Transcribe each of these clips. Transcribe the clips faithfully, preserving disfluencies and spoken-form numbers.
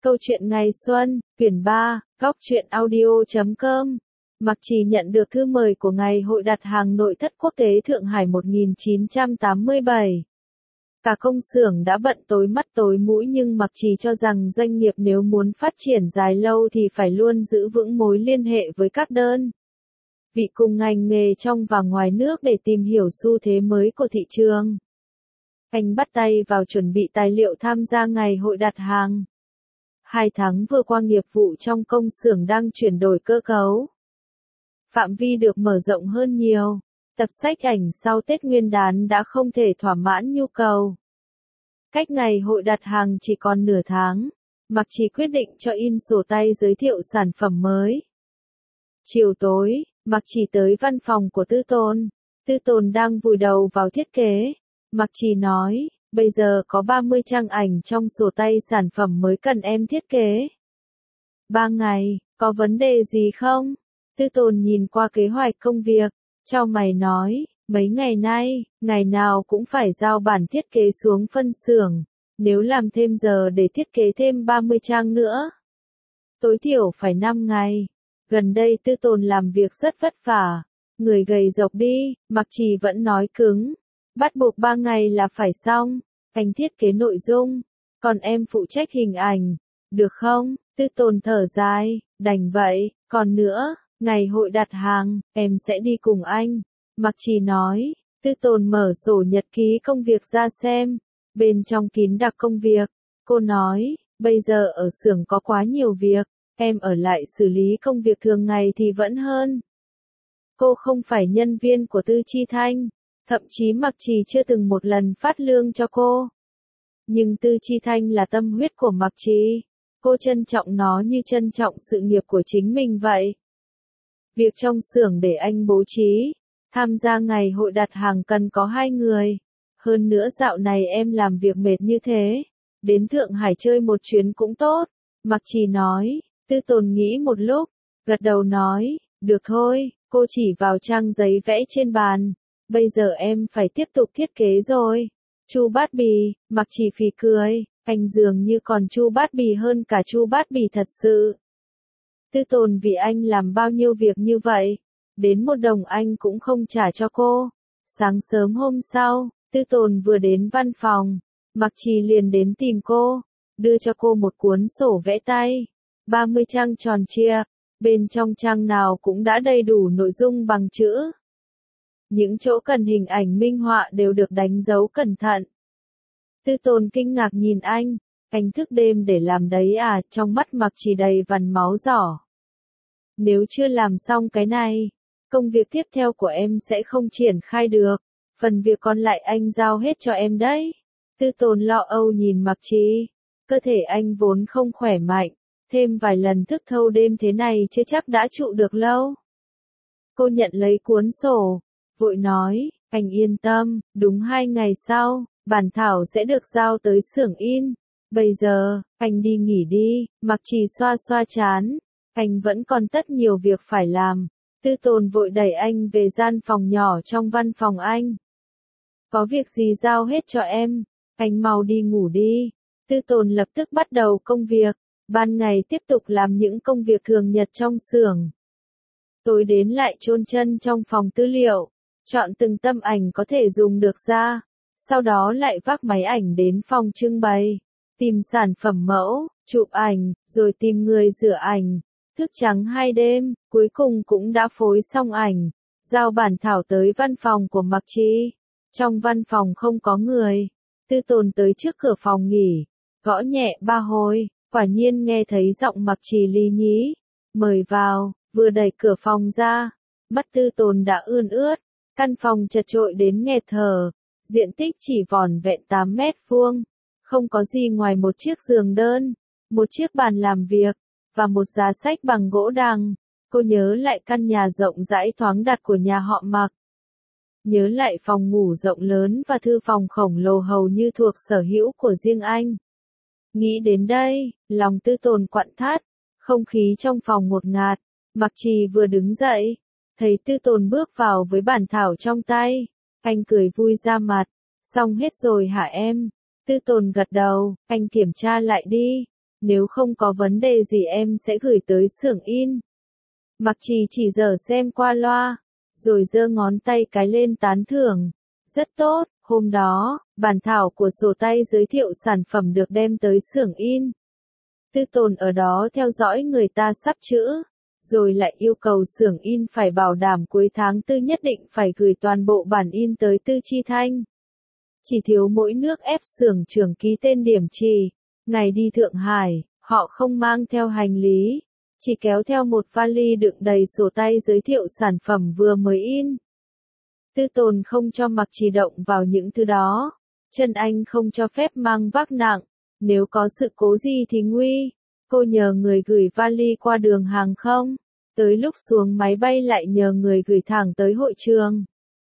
Câu chuyện ngày xuân, quyển ba, góc truyện audio chấm com. Mạc Trì nhận được thư mời của Ngày hội đặt hàng nội thất quốc tế Thượng Hải một nghìn chín trăm tám mươi bảy. Cả công xưởng đã bận tối mắt tối mũi nhưng Mạc Trì cho rằng doanh nghiệp nếu muốn phát triển dài lâu thì phải luôn giữ vững mối liên hệ với các đơn vị cùng ngành nghề trong và ngoài nước để tìm hiểu xu thế mới của thị trường. Anh bắt tay vào chuẩn bị tài liệu tham gia ngày hội đặt hàng. Hai tháng vừa qua nghiệp vụ trong công xưởng đang chuyển đổi cơ cấu. Phạm vi được mở rộng hơn nhiều. Tập sách ảnh sau Tết Nguyên đán đã không thể thỏa mãn nhu cầu. Cách ngày hội đặt hàng chỉ còn nửa tháng, Mạc Trì quyết định cho in sổ tay giới thiệu sản phẩm mới. Chiều tối, Mạc Trì tới văn phòng của Tư Tồn. Tư Tồn đang vùi đầu vào thiết kế. Mạc Trì nói, bây giờ có ba mươi trang ảnh trong sổ tay sản phẩm mới cần em thiết kế. Ba ngày, có vấn đề gì không? Tư Tồn nhìn qua kế hoạch công việc, chau mày nói, mấy ngày nay, ngày nào cũng phải giao bản thiết kế xuống phân xưởng, nếu làm thêm giờ để thiết kế thêm ba mươi trang nữa. Tối thiểu phải năm ngày. Gần đây Tư Tồn làm việc rất vất vả, người gầy rộc đi, Mạc Trì vẫn nói cứng. Bắt buộc ba ngày là phải xong, anh thiết kế nội dung, còn em phụ trách hình ảnh, được không? Tư Tồn thở dài, đành vậy, còn nữa, ngày hội đặt hàng, em sẽ đi cùng anh. Mạc Trì nói, Tư Tồn mở sổ nhật ký công việc ra xem, bên trong kín đặc công việc, cô nói, bây giờ ở xưởng có quá nhiều việc, em ở lại xử lý công việc thường ngày thì vẫn hơn. Cô không phải nhân viên của Tư Chi Thanh. Thậm chí Mạc Trì chưa từng một lần phát lương cho cô. Nhưng Tư Chi Thanh là tâm huyết của Mạc Trì. Cô trân trọng nó như trân trọng sự nghiệp của chính mình vậy. Việc trong xưởng để anh bố trí. Tham gia ngày hội đặt hàng cần có hai người. Hơn nữa dạo này em làm việc mệt như thế. Đến Thượng Hải chơi một chuyến cũng tốt. Mạc Trì nói. Tư Tồn nghĩ một lúc. Gật đầu nói. Được thôi, cô chỉ vào trang giấy vẽ trên bàn. Bây giờ em phải tiếp tục thiết kế rồi. Chu Bát Bì, Mạc Trì phì cười, anh dường như còn Chu Bát Bì hơn cả Chu Bát Bì thật sự. Tư Tồn vì anh làm bao nhiêu việc như vậy, đến một đồng anh cũng không trả cho cô. Sáng sớm hôm sau, Tư Tồn vừa đến văn phòng, Mạc Trì liền đến tìm cô, đưa cho cô một cuốn sổ vẽ tay, ba mươi trang tròn trịa, bên trong trang nào cũng đã đầy đủ nội dung bằng chữ. Những chỗ cần hình ảnh minh họa đều được đánh dấu cẩn thận. Tư Tồn kinh ngạc nhìn anh, anh thức đêm để làm đấy à, trong mắt Mạc Trì đầy vằn máu giỏ. Nếu chưa làm xong cái này, công việc tiếp theo của em sẽ không triển khai được, phần việc còn lại anh giao hết cho em đấy. Tư Tồn lo âu nhìn Mạc Trì, cơ thể anh vốn không khỏe mạnh, thêm vài lần thức thâu đêm thế này chưa chắc đã trụ được lâu. Cô nhận lấy cuốn sổ. Vội nói, anh yên tâm, đúng hai ngày sau, bản thảo sẽ được giao tới xưởng in. Bây giờ, anh đi nghỉ đi. Mạc Trì xoa xoa trán, anh vẫn còn tất nhiều việc phải làm. Tư Tồn vội đẩy anh về gian phòng nhỏ trong văn phòng anh. Có việc gì giao hết cho em, anh mau đi ngủ đi. Tư Tồn lập tức bắt đầu công việc, ban ngày tiếp tục làm những công việc thường nhật trong xưởng. Tối đến lại chôn chân trong phòng tư liệu. Chọn từng tấm ảnh có thể dùng được ra, sau đó lại vác máy ảnh đến phòng trưng bày, tìm sản phẩm mẫu, chụp ảnh, rồi tìm người rửa ảnh, thức trắng hai đêm, cuối cùng cũng đã phối xong ảnh, giao bản thảo tới văn phòng của Mạc Trì. Trong văn phòng không có người, Tư Tồn tới trước cửa phòng nghỉ, gõ nhẹ ba hồi, quả nhiên nghe thấy giọng Mạc Trì lý nhí, mời vào, vừa đẩy cửa phòng ra, mắt Tư Tồn đã ươn ướt. Căn phòng chật chội đến nghẹt thở, diện tích chỉ vỏn vẹn tám mét vuông, không có gì ngoài một chiếc giường đơn, một chiếc bàn làm việc, và một giá sách bằng gỗ đằng. Cô nhớ lại căn nhà rộng rãi thoáng đạt của nhà họ Mạc. Nhớ lại phòng ngủ rộng lớn và thư phòng khổng lồ hầu như thuộc sở hữu của riêng anh. Nghĩ đến đây, lòng Tư Tồn quặn thắt, không khí trong phòng ngột ngạt. Mạc Trì vừa đứng dậy, thấy Tư Tồn bước vào với bản thảo trong tay, anh cười vui ra mặt, xong hết rồi hả em? Tư Tồn gật đầu, anh kiểm tra lại đi, nếu không có vấn đề gì em sẽ gửi tới xưởng in. Mặc Trì chỉ dở xem qua loa, rồi giơ ngón tay cái lên tán thưởng. Rất tốt, hôm đó, bản thảo của sổ tay giới thiệu sản phẩm được đem tới xưởng in. Tư Tồn ở đó theo dõi người ta sắp chữ, rồi lại yêu cầu xưởng in phải bảo đảm cuối tháng tư nhất định phải gửi toàn bộ bản in tới Tư Chi Thanh. Chỉ thiếu mỗi nước ép xưởng trưởng ký tên điểm trì. Ngày đi Thượng Hải, họ không mang theo hành lý, chỉ kéo theo một vali đựng đầy sổ tay giới thiệu sản phẩm vừa mới in. Tư Tồn không cho Mặc Trì động vào những thứ đó. Chân Anh không cho phép mang vác nặng, nếu có sự cố gì thì nguy. Cô nhờ người gửi vali qua đường hàng không, tới lúc xuống máy bay lại nhờ người gửi thẳng tới hội trường.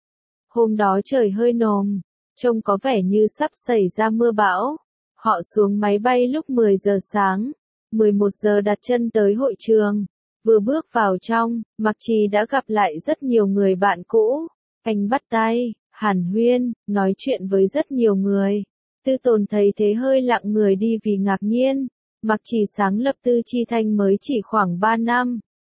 Hôm đó trời hơi nồm, trông có vẻ như sắp xảy ra mưa bão. Họ xuống máy bay lúc mười giờ sáng, mười một giờ đặt chân tới hội trường. Vừa bước vào trong, Mặc Trì đã gặp lại rất nhiều người bạn cũ. Anh bắt tay, hàn huyên, nói chuyện với rất nhiều người. Tư Tồn thấy thế hơi lặng người đi vì ngạc nhiên. Mặc Trì sáng lập Tư Chi Thanh mới chỉ khoảng ba năm,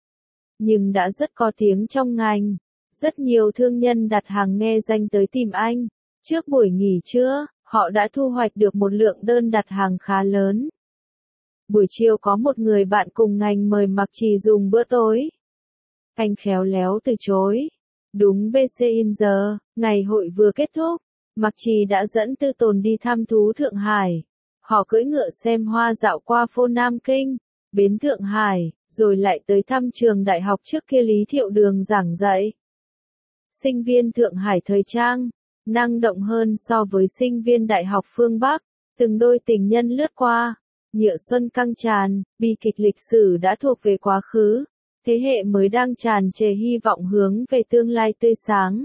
nhưng đã rất có tiếng trong ngành. Rất nhiều thương nhân đặt hàng nghe danh tới tìm anh. Trước buổi nghỉ trưa, họ đã thu hoạch được một lượng đơn đặt hàng khá lớn. Buổi chiều có một người bạn cùng ngành mời Mặc Trì dùng bữa tối. Anh khéo léo từ chối. Đúng bê xê in giờ, ngày hội vừa kết thúc, Mặc Trì đã dẫn Tư Tồn đi thăm thú Thượng Hải. Họ cưỡi ngựa xem hoa dạo qua phố Nam Kinh, bến Thượng Hải, rồi lại tới thăm trường đại học trước kia Lý Thiệu Đường giảng dạy. Sinh viên Thượng Hải thời trang, năng động hơn so với sinh viên đại học phương Bắc, từng đôi tình nhân lướt qua, nhựa xuân căng tràn, bi kịch lịch sử đã thuộc về quá khứ, thế hệ mới đang tràn trề hy vọng hướng về tương lai tươi sáng.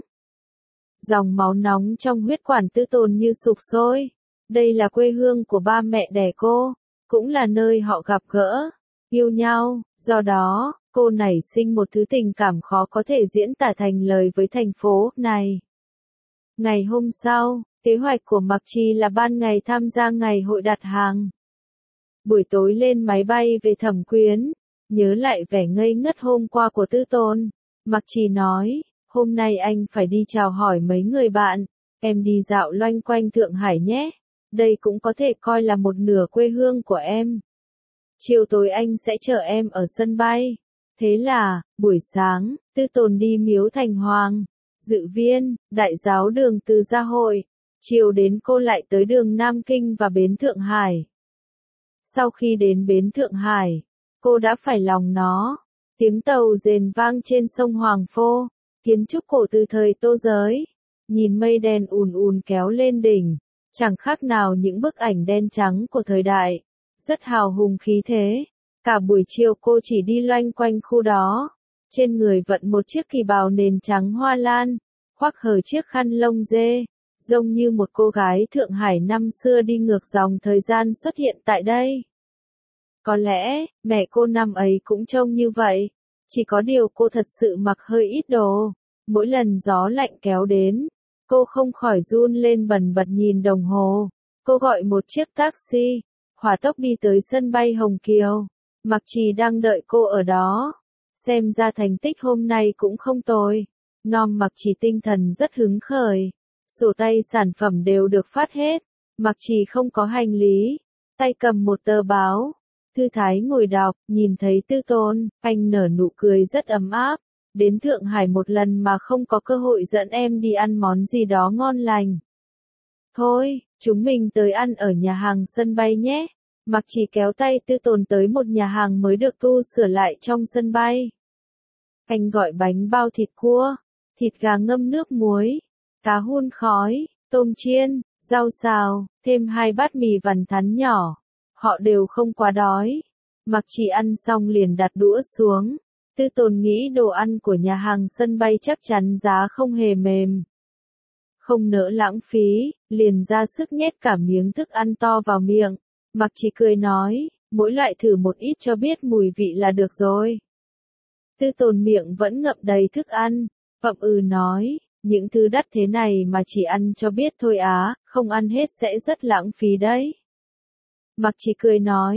Dòng máu nóng trong huyết quản Tư Tồn như sục sôi. Đây là quê hương của ba mẹ đẻ cô, cũng là nơi họ gặp gỡ, yêu nhau, do đó, cô nảy sinh một thứ tình cảm khó có thể diễn tả thành lời với thành phố này. Ngày hôm sau, kế hoạch của Mặc Trì là ban ngày tham gia ngày hội đặt hàng. Buổi tối lên máy bay về Thẩm Quyến, nhớ lại vẻ ngây ngất hôm qua của Tư Tồn. Mặc Trì nói, hôm nay anh phải đi chào hỏi mấy người bạn, em đi dạo loanh quanh Thượng Hải nhé. Đây cũng có thể coi là một nửa quê hương của em. Chiều tối anh sẽ chờ em ở sân bay. Thế là, buổi sáng, Tư Tồn đi Miếu Thành Hoàng, Dự Viên, Đại giáo đường Từ Gia Hội. Chiều đến cô lại tới đường Nam Kinh và bến Thượng Hải. Sau khi đến bến Thượng Hải, cô đã phải lòng nó. Tiếng tàu rền vang trên sông Hoàng Phô, kiến trúc cổ từ thời Tô Giới. Nhìn mây đen ùn ùn kéo lên đỉnh. Chẳng khác nào những bức ảnh đen trắng của thời đại, rất hào hùng khí thế. Cả buổi chiều cô chỉ đi loanh quanh khu đó, trên người vận một chiếc kỳ bào nền trắng hoa lan, khoác hở chiếc khăn lông dê, giống như một cô gái Thượng Hải năm xưa đi ngược dòng thời gian xuất hiện tại đây. Có lẽ, mẹ cô năm ấy cũng trông như vậy, chỉ có điều cô thật sự mặc hơi ít đồ, mỗi lần gió lạnh kéo đến. Cô không khỏi run lên bần bật nhìn đồng hồ. Cô gọi một chiếc taxi, hỏa tốc đi tới sân bay Hồng Kiều. Mặc Trì đang đợi cô ở đó. Xem ra thành tích hôm nay cũng không tồi. Nom Mặc Trì tinh thần rất hứng khởi. Sổ tay sản phẩm đều được phát hết. Mặc Trì không có hành lý, tay cầm một tờ báo. Thư thái ngồi đọc, nhìn thấy Tư Tồn, anh nở nụ cười rất ấm áp. Đến Thượng Hải một lần mà không có cơ hội dẫn em đi ăn món gì đó ngon lành. Thôi, chúng mình tới ăn ở nhà hàng sân bay nhé. Mặc Trì kéo tay Tư Tồn tới một nhà hàng mới được tu sửa lại trong sân bay. Anh gọi bánh bao thịt cua, thịt gà ngâm nước muối, cá hun khói, tôm chiên, rau xào, thêm hai bát mì vằn thắn nhỏ. Họ đều không quá đói. Mặc Trì ăn xong liền đặt đũa xuống. Tư Tồn nghĩ đồ ăn của nhà hàng sân bay chắc chắn giá không hề mềm. Không nỡ lãng phí, liền ra sức nhét cả miếng thức ăn to vào miệng. Mặc Trì cười nói, mỗi loại thử một ít cho biết mùi vị là được rồi. Tư Tồn miệng vẫn ngậm đầy thức ăn, vậm ừ nói, những thứ đắt thế này mà chỉ ăn cho biết thôi á, không ăn hết sẽ rất lãng phí đấy. Mặc Trì cười nói,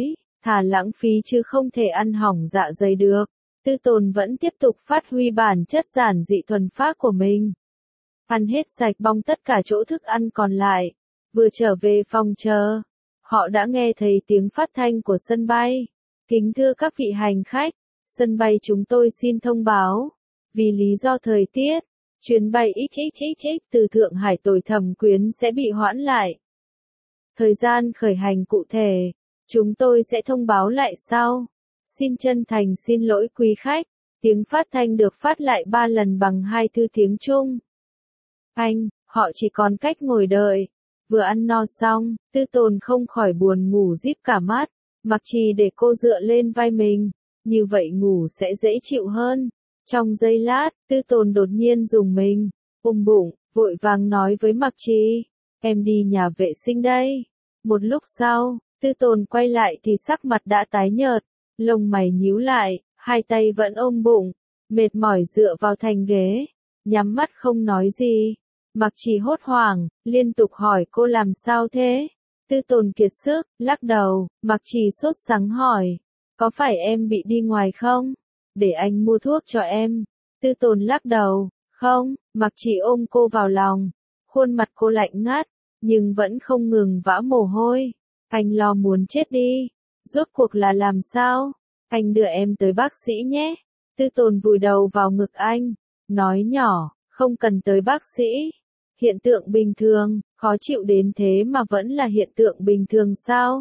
thà lãng phí chứ không thể ăn hỏng dạ dày được. Tư Tồn vẫn tiếp tục phát huy bản chất giản dị thuần phác của mình. Ăn hết sạch bong tất cả chỗ thức ăn còn lại. Vừa trở về phòng chờ, họ đã nghe thấy tiếng phát thanh của sân bay. Kính thưa các vị hành khách, sân bay chúng tôi xin thông báo. Vì lý do thời tiết, chuyến bay ích ích ích ích từ Thượng Hải tới Thẩm Quyến sẽ bị hoãn lại. Thời gian khởi hành cụ thể, chúng tôi sẽ thông báo lại sau. Xin chân thành xin lỗi quý khách. Tiếng phát thanh được phát lại ba lần bằng hai thứ tiếng Trung. Anh, họ chỉ còn cách ngồi đợi. Vừa ăn no xong, Tư Tồn không khỏi buồn ngủ díp cả mắt. Mặc Trì để cô dựa lên vai mình, như vậy ngủ sẽ dễ chịu hơn. Trong giây lát, Tư Tồn đột nhiên rùng mình, ôm bụng, vội vàng nói với Mặc Trì, em đi nhà vệ sinh đây. Một lúc sau, Tư Tồn quay lại thì sắc mặt đã tái nhợt, lông mày nhíu lại, hai tay vẫn ôm bụng, mệt mỏi dựa vào thành ghế, nhắm mắt không nói gì. Mặc Trì hốt hoảng, liên tục hỏi cô làm sao thế? Tư Tồn kiệt sức, lắc đầu. Mặc Trì sốt sắng hỏi, có phải em bị đi ngoài không? Để anh mua thuốc cho em. Tư Tồn lắc đầu, không. Mặc Trì ôm cô vào lòng, khuôn mặt cô lạnh ngắt, nhưng vẫn không ngừng vã mồ hôi. Anh lo muốn chết đi. Rốt cuộc là làm sao? Anh đưa em tới bác sĩ nhé. Tư Tồn vùi đầu vào ngực anh, nói nhỏ, không cần tới bác sĩ. Hiện tượng bình thường, khó chịu đến thế mà vẫn là hiện tượng bình thường sao?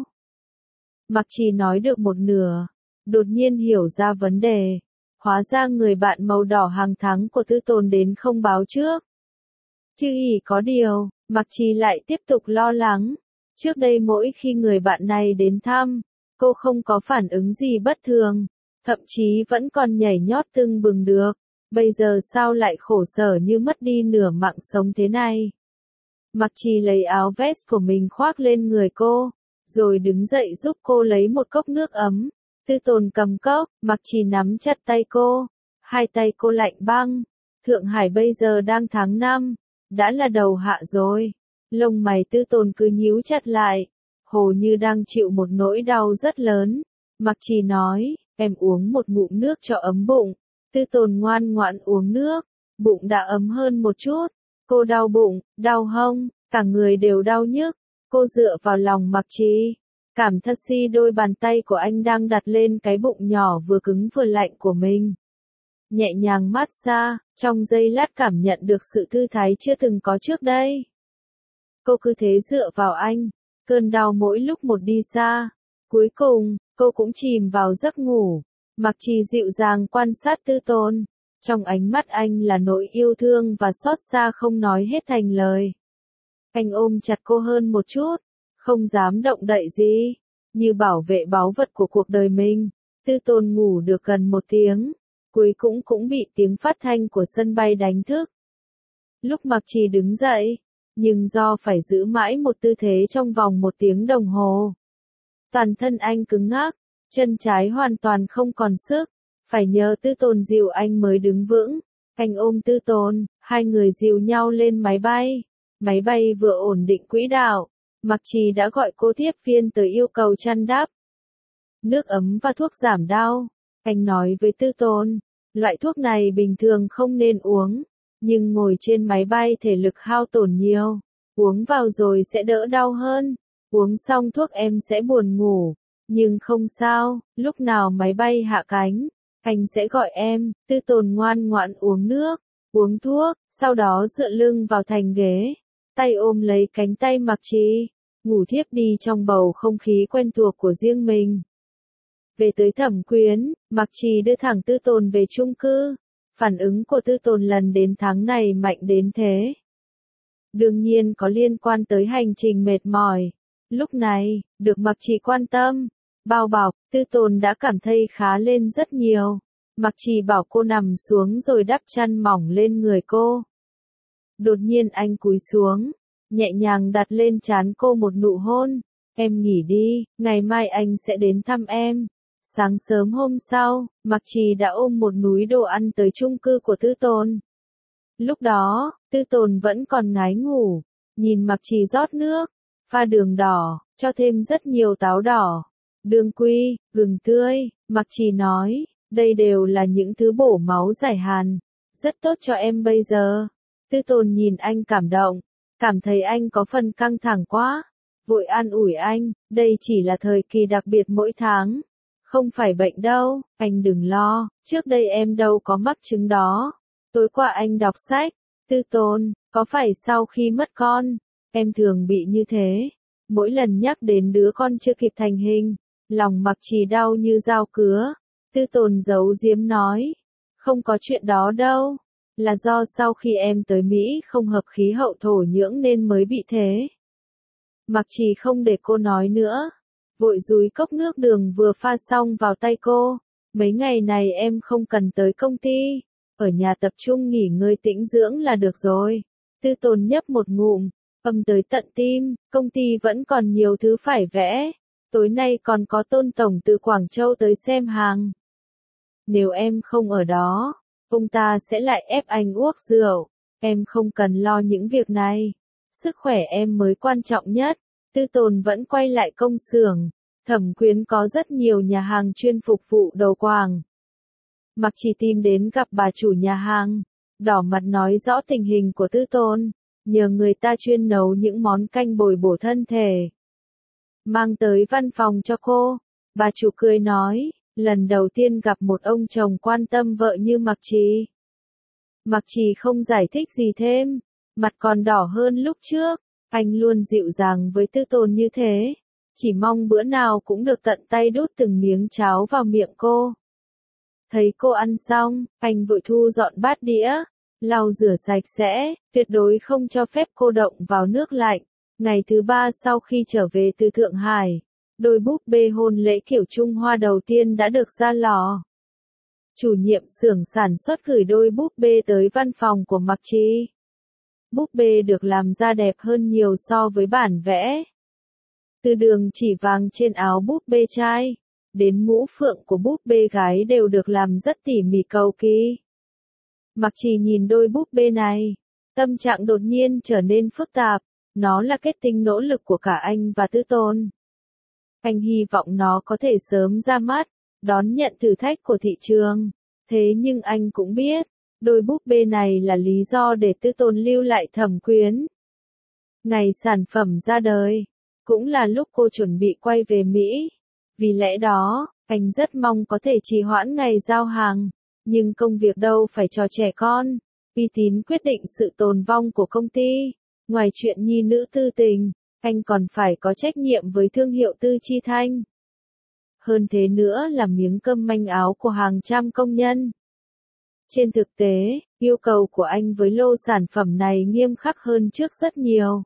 Mặc Trì nói được một nửa, đột nhiên hiểu ra vấn đề. Hóa ra người bạn màu đỏ hàng tháng của Tư Tồn đến không báo trước. Chứ ỉ có điều, Mặc Trì lại tiếp tục lo lắng. Trước đây mỗi khi người bạn này đến thăm, cô không có phản ứng gì bất thường, thậm chí vẫn còn nhảy nhót tưng bừng được. Bây giờ sao lại khổ sở như mất đi nửa mạng sống thế này? Mặc Trì lấy áo vest của mình khoác lên người cô, rồi đứng dậy giúp cô lấy một cốc nước ấm. Tư Tồn cầm cốc, Mặc Trì nắm chặt tay cô, hai tay cô lạnh băng. Thượng Hải bây giờ đang tháng năm, đã là đầu hạ rồi. Lông mày Tư Tồn cứ nhíu chặt lại, hồ như đang chịu một nỗi đau rất lớn. Mặc Trì nói, em uống một ngụm nước cho ấm bụng. Tư Tồn ngoan ngoãn uống nước, bụng đã ấm hơn một chút. Cô đau bụng, đau hông, cả người đều đau nhức. Cô dựa vào lòng Mặc Trì, cảm thật si đôi bàn tay của anh đang đặt lên cái bụng nhỏ vừa cứng vừa lạnh của mình. Nhẹ nhàng mát xa, trong giây lát cảm nhận được sự thư thái chưa từng có trước đây. Cô cứ thế dựa vào anh, cơn đau mỗi lúc một đi xa. Cuối cùng, cô cũng chìm vào giấc ngủ. Mặc Trì dịu dàng quan sát Tư Tồn, trong ánh mắt anh là nỗi yêu thương và xót xa không nói hết thành lời. Anh ôm chặt cô hơn một chút, không dám động đậy gì, như bảo vệ báu vật của cuộc đời mình. Tư Tồn ngủ được gần một tiếng, cuối cũng cũng bị tiếng phát thanh của sân bay đánh thức. Lúc Mặc Trì đứng dậy, nhưng do phải giữ mãi một tư thế trong vòng một tiếng đồng hồ, toàn thân anh cứng ngắc, chân trái hoàn toàn không còn sức, phải nhờ Tư Tồn dìu anh mới đứng vững. Anh ôm Tư Tồn, hai người dìu nhau lên máy bay. Máy bay vừa ổn định quỹ đạo, Mặc Trì đã gọi cô tiếp viên tới yêu cầu chăn đắp, nước ấm và thuốc giảm đau. Anh nói với Tư Tồn, loại thuốc này bình thường không nên uống, nhưng ngồi trên máy bay thể lực hao tổn nhiều, uống vào rồi sẽ đỡ đau hơn. Uống xong thuốc em sẽ buồn ngủ, nhưng không sao, lúc nào máy bay hạ cánh, anh sẽ gọi em. Tư Tồn ngoan ngoãn uống nước, uống thuốc, sau đó dựa lưng vào thành ghế, tay ôm lấy cánh tay Mặc Trì, ngủ thiếp đi trong bầu không khí quen thuộc của riêng mình. Về tới Thẩm Quyến, Mặc Trì đưa thẳng Tư Tồn về chung cư. Phản ứng của Tư Tồn lần đến tháng này mạnh đến thế, đương nhiên có liên quan tới hành trình mệt mỏi. Lúc này, được Mặc Trì quan tâm, bao bọc, Tư Tồn đã cảm thấy khá lên rất nhiều. Mặc Trì bảo cô nằm xuống rồi đắp chăn mỏng lên người cô. Đột nhiên anh cúi xuống, nhẹ nhàng đặt lên trán cô một nụ hôn. Em nghỉ đi, ngày mai anh sẽ đến thăm em. Sáng sớm hôm sau, Mặc Trì đã ôm một núi đồ ăn tới chung cư của Tư Tồn. Lúc đó, Tư Tồn vẫn còn ngái ngủ, nhìn Mặc Trì rót nước, pha đường đỏ, cho thêm rất nhiều táo đỏ. đương quy, gừng tươi, Mặc Trì nói, đây đều là những thứ bổ máu giải hàn, rất tốt cho em bây giờ. Tư Tồn nhìn anh cảm động, cảm thấy anh có phần căng thẳng quá, vội an ủi anh, đây chỉ là thời kỳ đặc biệt mỗi tháng, không phải bệnh đâu, anh đừng lo, trước đây em đâu có mắc chứng đó. Tối qua anh đọc sách, Tư Tồn, có phải sau khi mất con, em thường bị như thế, mỗi lần nhắc đến đứa con chưa kịp thành hình, lòng Mặc Trì đau như dao cứa. Tư Tồn giấu giếm nói, không có chuyện đó đâu, là do sau khi em tới Mỹ không hợp khí hậu thổ nhưỡng nên mới bị thế. Mặc Trì không để cô nói nữa, vội dúi cốc nước đường vừa pha xong vào tay cô, mấy ngày này em không cần tới công ty, ở nhà tập trung nghỉ ngơi tĩnh dưỡng là được rồi. Tư Tồn nhấp một ngụm, âm tới tận tim, công ty vẫn còn nhiều thứ phải vẽ, tối nay còn có Tôn Tổng từ Quảng Châu tới xem hàng. Nếu em không ở đó, ông ta sẽ lại ép anh uống rượu, em không cần lo những việc này, sức khỏe em mới quan trọng nhất. Tư Tồn vẫn quay lại công xưởng, Thẩm Quyến có rất nhiều nhà hàng chuyên phục vụ đầu quảng. Mặc Trì tìm đến gặp bà chủ nhà hàng, đỏ mặt nói rõ tình hình của Tư Tồn, nhờ người ta chuyên nấu những món canh bồi bổ thân thể. Mang tới văn phòng cho cô, bà chủ cười nói, lần đầu tiên gặp một ông chồng quan tâm vợ như Mặc Trì. Mặc Trì không giải thích gì thêm, mặt còn đỏ hơn lúc trước, anh luôn dịu dàng với Tư Tồn như thế, chỉ mong bữa nào cũng được tận tay đút từng miếng cháo vào miệng cô. Thấy cô ăn xong, anh vội thu dọn bát đĩa, lau rửa sạch sẽ, tuyệt đối không cho phép cô động vào nước lạnh. Ngày thứ ba sau khi trở về từ Thượng Hải, đôi búp bê hôn lễ kiểu Trung Hoa đầu tiên đã được ra lò. Chủ nhiệm xưởng sản xuất gửi đôi búp bê tới văn phòng của Mặc Trì. Búp bê được làm ra đẹp hơn nhiều so với bản vẽ. Từ đường chỉ vàng trên áo búp bê trai, đến mũ phượng của búp bê gái đều được làm rất tỉ mỉ cầu kỳ. Mặc Trì nhìn đôi búp bê này, tâm trạng đột nhiên trở nên phức tạp, nó là kết tinh nỗ lực của cả anh và Tư Tồn. Anh hy vọng nó có thể sớm ra mắt, đón nhận thử thách của thị trường, thế nhưng anh cũng biết, đôi búp bê này là lý do để Tư Tồn lưu lại Thẩm Quyến. Ngày sản phẩm ra đời, cũng là lúc cô chuẩn bị quay về Mỹ. Vì lẽ đó, anh rất mong có thể trì hoãn ngày giao hàng, nhưng công việc đâu phải trò trẻ con, uy tín quyết định sự tồn vong của công ty. Ngoài chuyện nhi nữ tư tình, anh còn phải có trách nhiệm với thương hiệu Tư Chi Thanh. Hơn thế nữa là miếng cơm manh áo của hàng trăm công nhân. Trên thực tế, yêu cầu của anh với lô sản phẩm này nghiêm khắc hơn trước rất nhiều.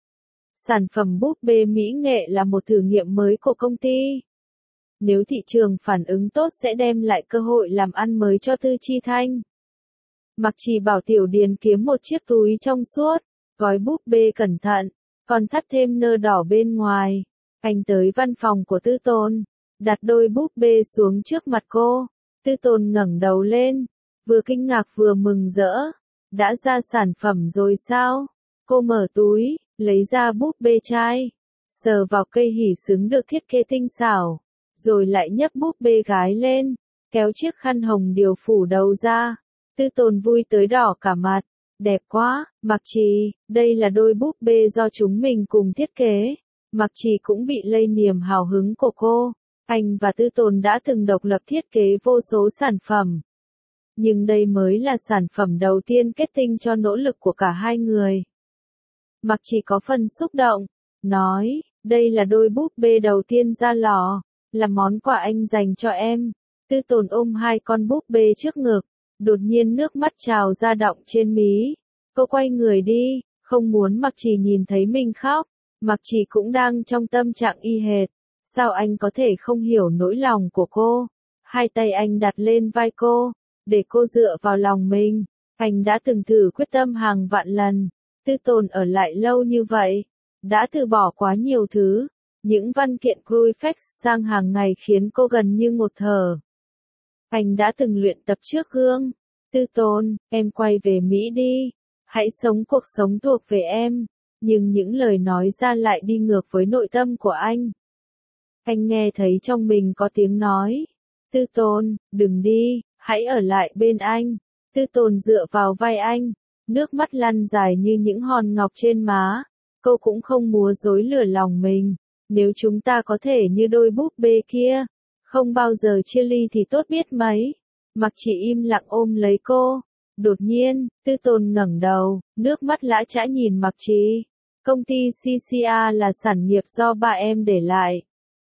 Sản phẩm búp bê mỹ nghệ là một thử nghiệm mới của công ty. Nếu thị trường phản ứng tốt sẽ đem lại cơ hội làm ăn mới cho Tư Chi Thanh. Mặc Trì bảo Tiểu Điền kiếm một chiếc túi trong suốt, gói búp bê cẩn thận, còn thắt thêm nơ đỏ bên ngoài. Anh tới văn phòng của Tư Tồn, đặt đôi búp bê xuống trước mặt cô. Tư Tồn ngẩng đầu lên, vừa kinh ngạc vừa mừng rỡ. Đã ra sản phẩm rồi sao? Cô mở túi, lấy ra búp bê trai, sờ vào cây hỉ xứng được thiết kế tinh xảo, rồi lại nhấc búp bê gái lên, kéo chiếc khăn hồng điều phủ đầu ra. Tư Tồn vui tới đỏ cả mặt, đẹp quá, Mặc Trì, đây là đôi búp bê do chúng mình cùng thiết kế. Mặc Trì cũng bị lây niềm hào hứng của cô, anh và Tư Tồn đã từng độc lập thiết kế vô số sản phẩm. Nhưng đây mới là sản phẩm đầu tiên kết tinh cho nỗ lực của cả hai người. Mặc Trì có phần xúc động, nói, đây là đôi búp bê đầu tiên ra lò, là món quà anh dành cho em. Tư Tồn ôm hai con búp bê trước ngực, đột nhiên nước mắt trào ra đọng trên mí. Cô quay người đi, không muốn Mặc Trì nhìn thấy mình khóc. Mặc Trì cũng đang trong tâm trạng y hệt, sao anh có thể không hiểu nỗi lòng của cô. Hai tay anh đặt lên vai cô, để cô dựa vào lòng mình. Anh đã từng thử quyết tâm hàng vạn lần. Tư Tồn ở lại lâu như vậy, đã từ bỏ quá nhiều thứ. Những văn kiện Cruifax sang hàng ngày khiến cô gần như ngột thở. Anh đã từng luyện tập trước gương. Tư Tồn, em quay về Mỹ đi. Hãy sống cuộc sống thuộc về em. Nhưng những lời nói ra lại đi ngược với nội tâm của anh. Anh nghe thấy trong mình có tiếng nói. Tư Tồn, đừng đi, hãy ở lại bên anh. Tư Tồn dựa vào vai anh, nước mắt lăn dài như những hòn ngọc trên má. Cô cũng không múa rối lửa lòng mình. Nếu chúng ta có thể như đôi búp bê kia, không bao giờ chia ly thì tốt biết mấy. Mặc Trì im lặng ôm lấy cô. Đột nhiên, Tư Tồn ngẩng đầu, nước mắt lã chã nhìn Mặc Trì. Công ty xê xê a là sản nghiệp do ba em để lại.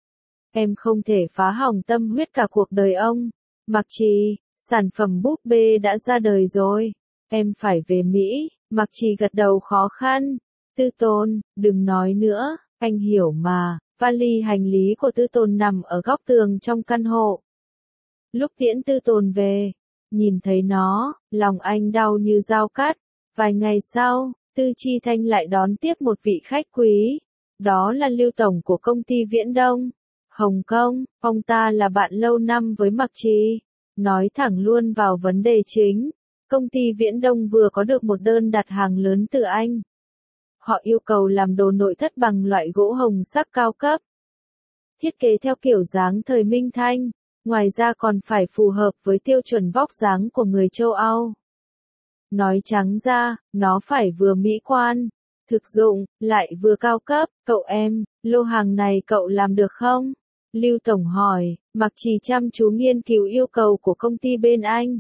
Em không thể phá hỏng tâm huyết cả cuộc đời ông. Mặc Trì, sản phẩm búp bê đã ra đời rồi. Em phải về Mỹ. Mặc Trì gật đầu khó khăn. Tư Tồn, đừng nói nữa, anh hiểu mà. Vali hành lý của Tư Tồn nằm ở góc tường trong căn hộ. Lúc tiễn Tư Tồn về, nhìn thấy nó, lòng anh đau như dao cắt. Vài ngày sau, Tư Chi Thanh lại đón tiếp một vị khách quý. Đó là Lưu Tổng của công ty Viễn Đông, Hồng Kông. Ông ta là bạn lâu năm với Mặc Trì. Nói thẳng luôn vào vấn đề chính. Công ty Viễn Đông vừa có được một đơn đặt hàng lớn từ anh. Họ yêu cầu làm đồ nội thất bằng loại gỗ hồng sắc cao cấp. Thiết kế theo kiểu dáng thời Minh Thanh. Ngoài ra còn phải phù hợp với tiêu chuẩn vóc dáng của người châu Âu. Nói trắng ra, nó phải vừa mỹ quan, thực dụng, lại vừa cao cấp. Cậu em, lô hàng này cậu làm được không? Lưu Tổng hỏi. Mặc Trì chăm chú nghiên cứu yêu cầu của công ty bên anh.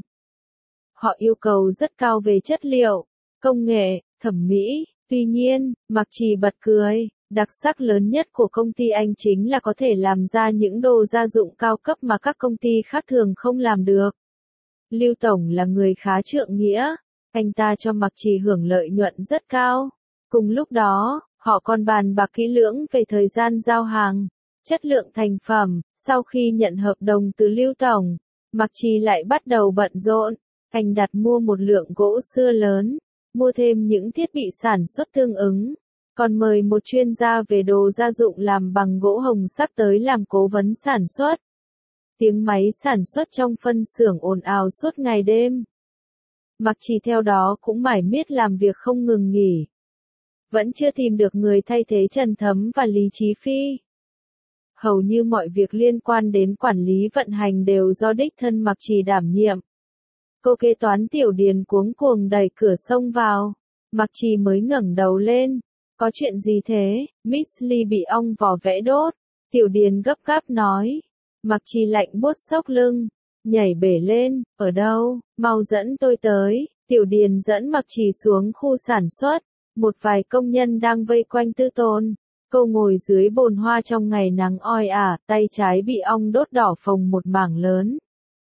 Họ yêu cầu rất cao về chất liệu, công nghệ, thẩm mỹ. Tuy nhiên, Mặc Trì bật cười. Đặc sắc lớn nhất của công ty anh chính là có thể làm ra những đồ gia dụng cao cấp mà các công ty khác thường không làm được. Lưu Tổng là người khá trượng nghĩa. Anh ta cho Mặc Trì hưởng lợi nhuận rất cao. Cùng lúc đó, họ còn bàn bạc kỹ lưỡng về thời gian giao hàng, chất lượng thành phẩm. Sau khi nhận hợp đồng từ Lưu Tổng, Mặc Trì lại bắt đầu bận rộn. Anh đặt mua một lượng gỗ sưa lớn, mua thêm những thiết bị sản xuất tương ứng. Còn mời một chuyên gia về đồ gia dụng làm bằng gỗ hồng sắc tới làm cố vấn sản xuất. Tiếng máy sản xuất trong phân xưởng ồn ào suốt ngày đêm. Mặc Trì theo đó cũng mải miết làm việc không ngừng nghỉ. Vẫn chưa tìm được người thay thế Trần Thấm và Lý Chí Phi. Hầu như mọi việc liên quan đến quản lý vận hành đều do đích thân Mặc Trì đảm nhiệm. Cô kế toán Tiểu Điền cuống cuồng đẩy cửa xông vào. Mặc Trì mới ngẩng đầu lên. Có chuyện gì thế? Miss Lee bị ong vò vẽ đốt. Tiểu Điền gấp gáp nói. Mặc Trì lạnh buốt xốc lưng. Nhảy bể lên. Ở đâu? Mau dẫn tôi tới. Tiểu Điền dẫn Mặc Trì xuống khu sản xuất. Một vài công nhân đang vây quanh Tư Tồn. Cô ngồi dưới bồn hoa trong ngày nắng oi ả, tay trái bị ong đốt đỏ phồng một mảng lớn.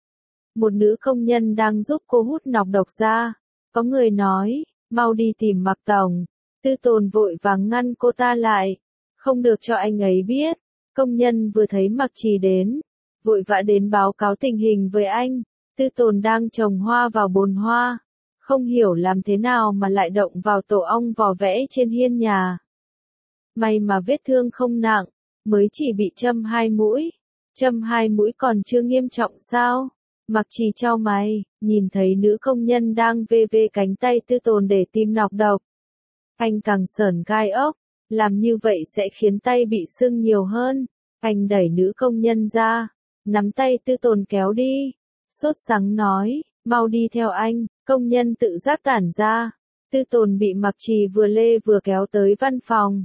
Một nữ công nhân đang giúp cô hút nọc độc ra. Có người nói, mau đi tìm Mặc Tổng. Tư Tồn vội vàng ngăn cô ta lại. Không được cho anh ấy biết. Công nhân vừa thấy Mặc Trì đến, vội vã đến báo cáo tình hình với anh. Tư Tồn đang trồng hoa vào bồn hoa. Không hiểu làm thế nào mà lại động vào tổ ong vò vẽ trên hiên nhà. May mà vết thương không nặng, mới chỉ bị châm hai mũi. Châm hai mũi còn chưa nghiêm trọng sao? Mặc Trì chau mày, nhìn thấy nữ công nhân đang vê vê cánh tay Tư Tồn để tìm nọc độc. Anh càng sởn gai ốc, làm như vậy sẽ khiến tay bị sưng nhiều hơn. Anh đẩy nữ công nhân ra, nắm tay Tư Tồn kéo đi. Sốt sắng nói, mau đi theo anh. Công nhân tự giác tản ra. Tư Tồn bị Mặc Trì vừa lê vừa kéo tới văn phòng.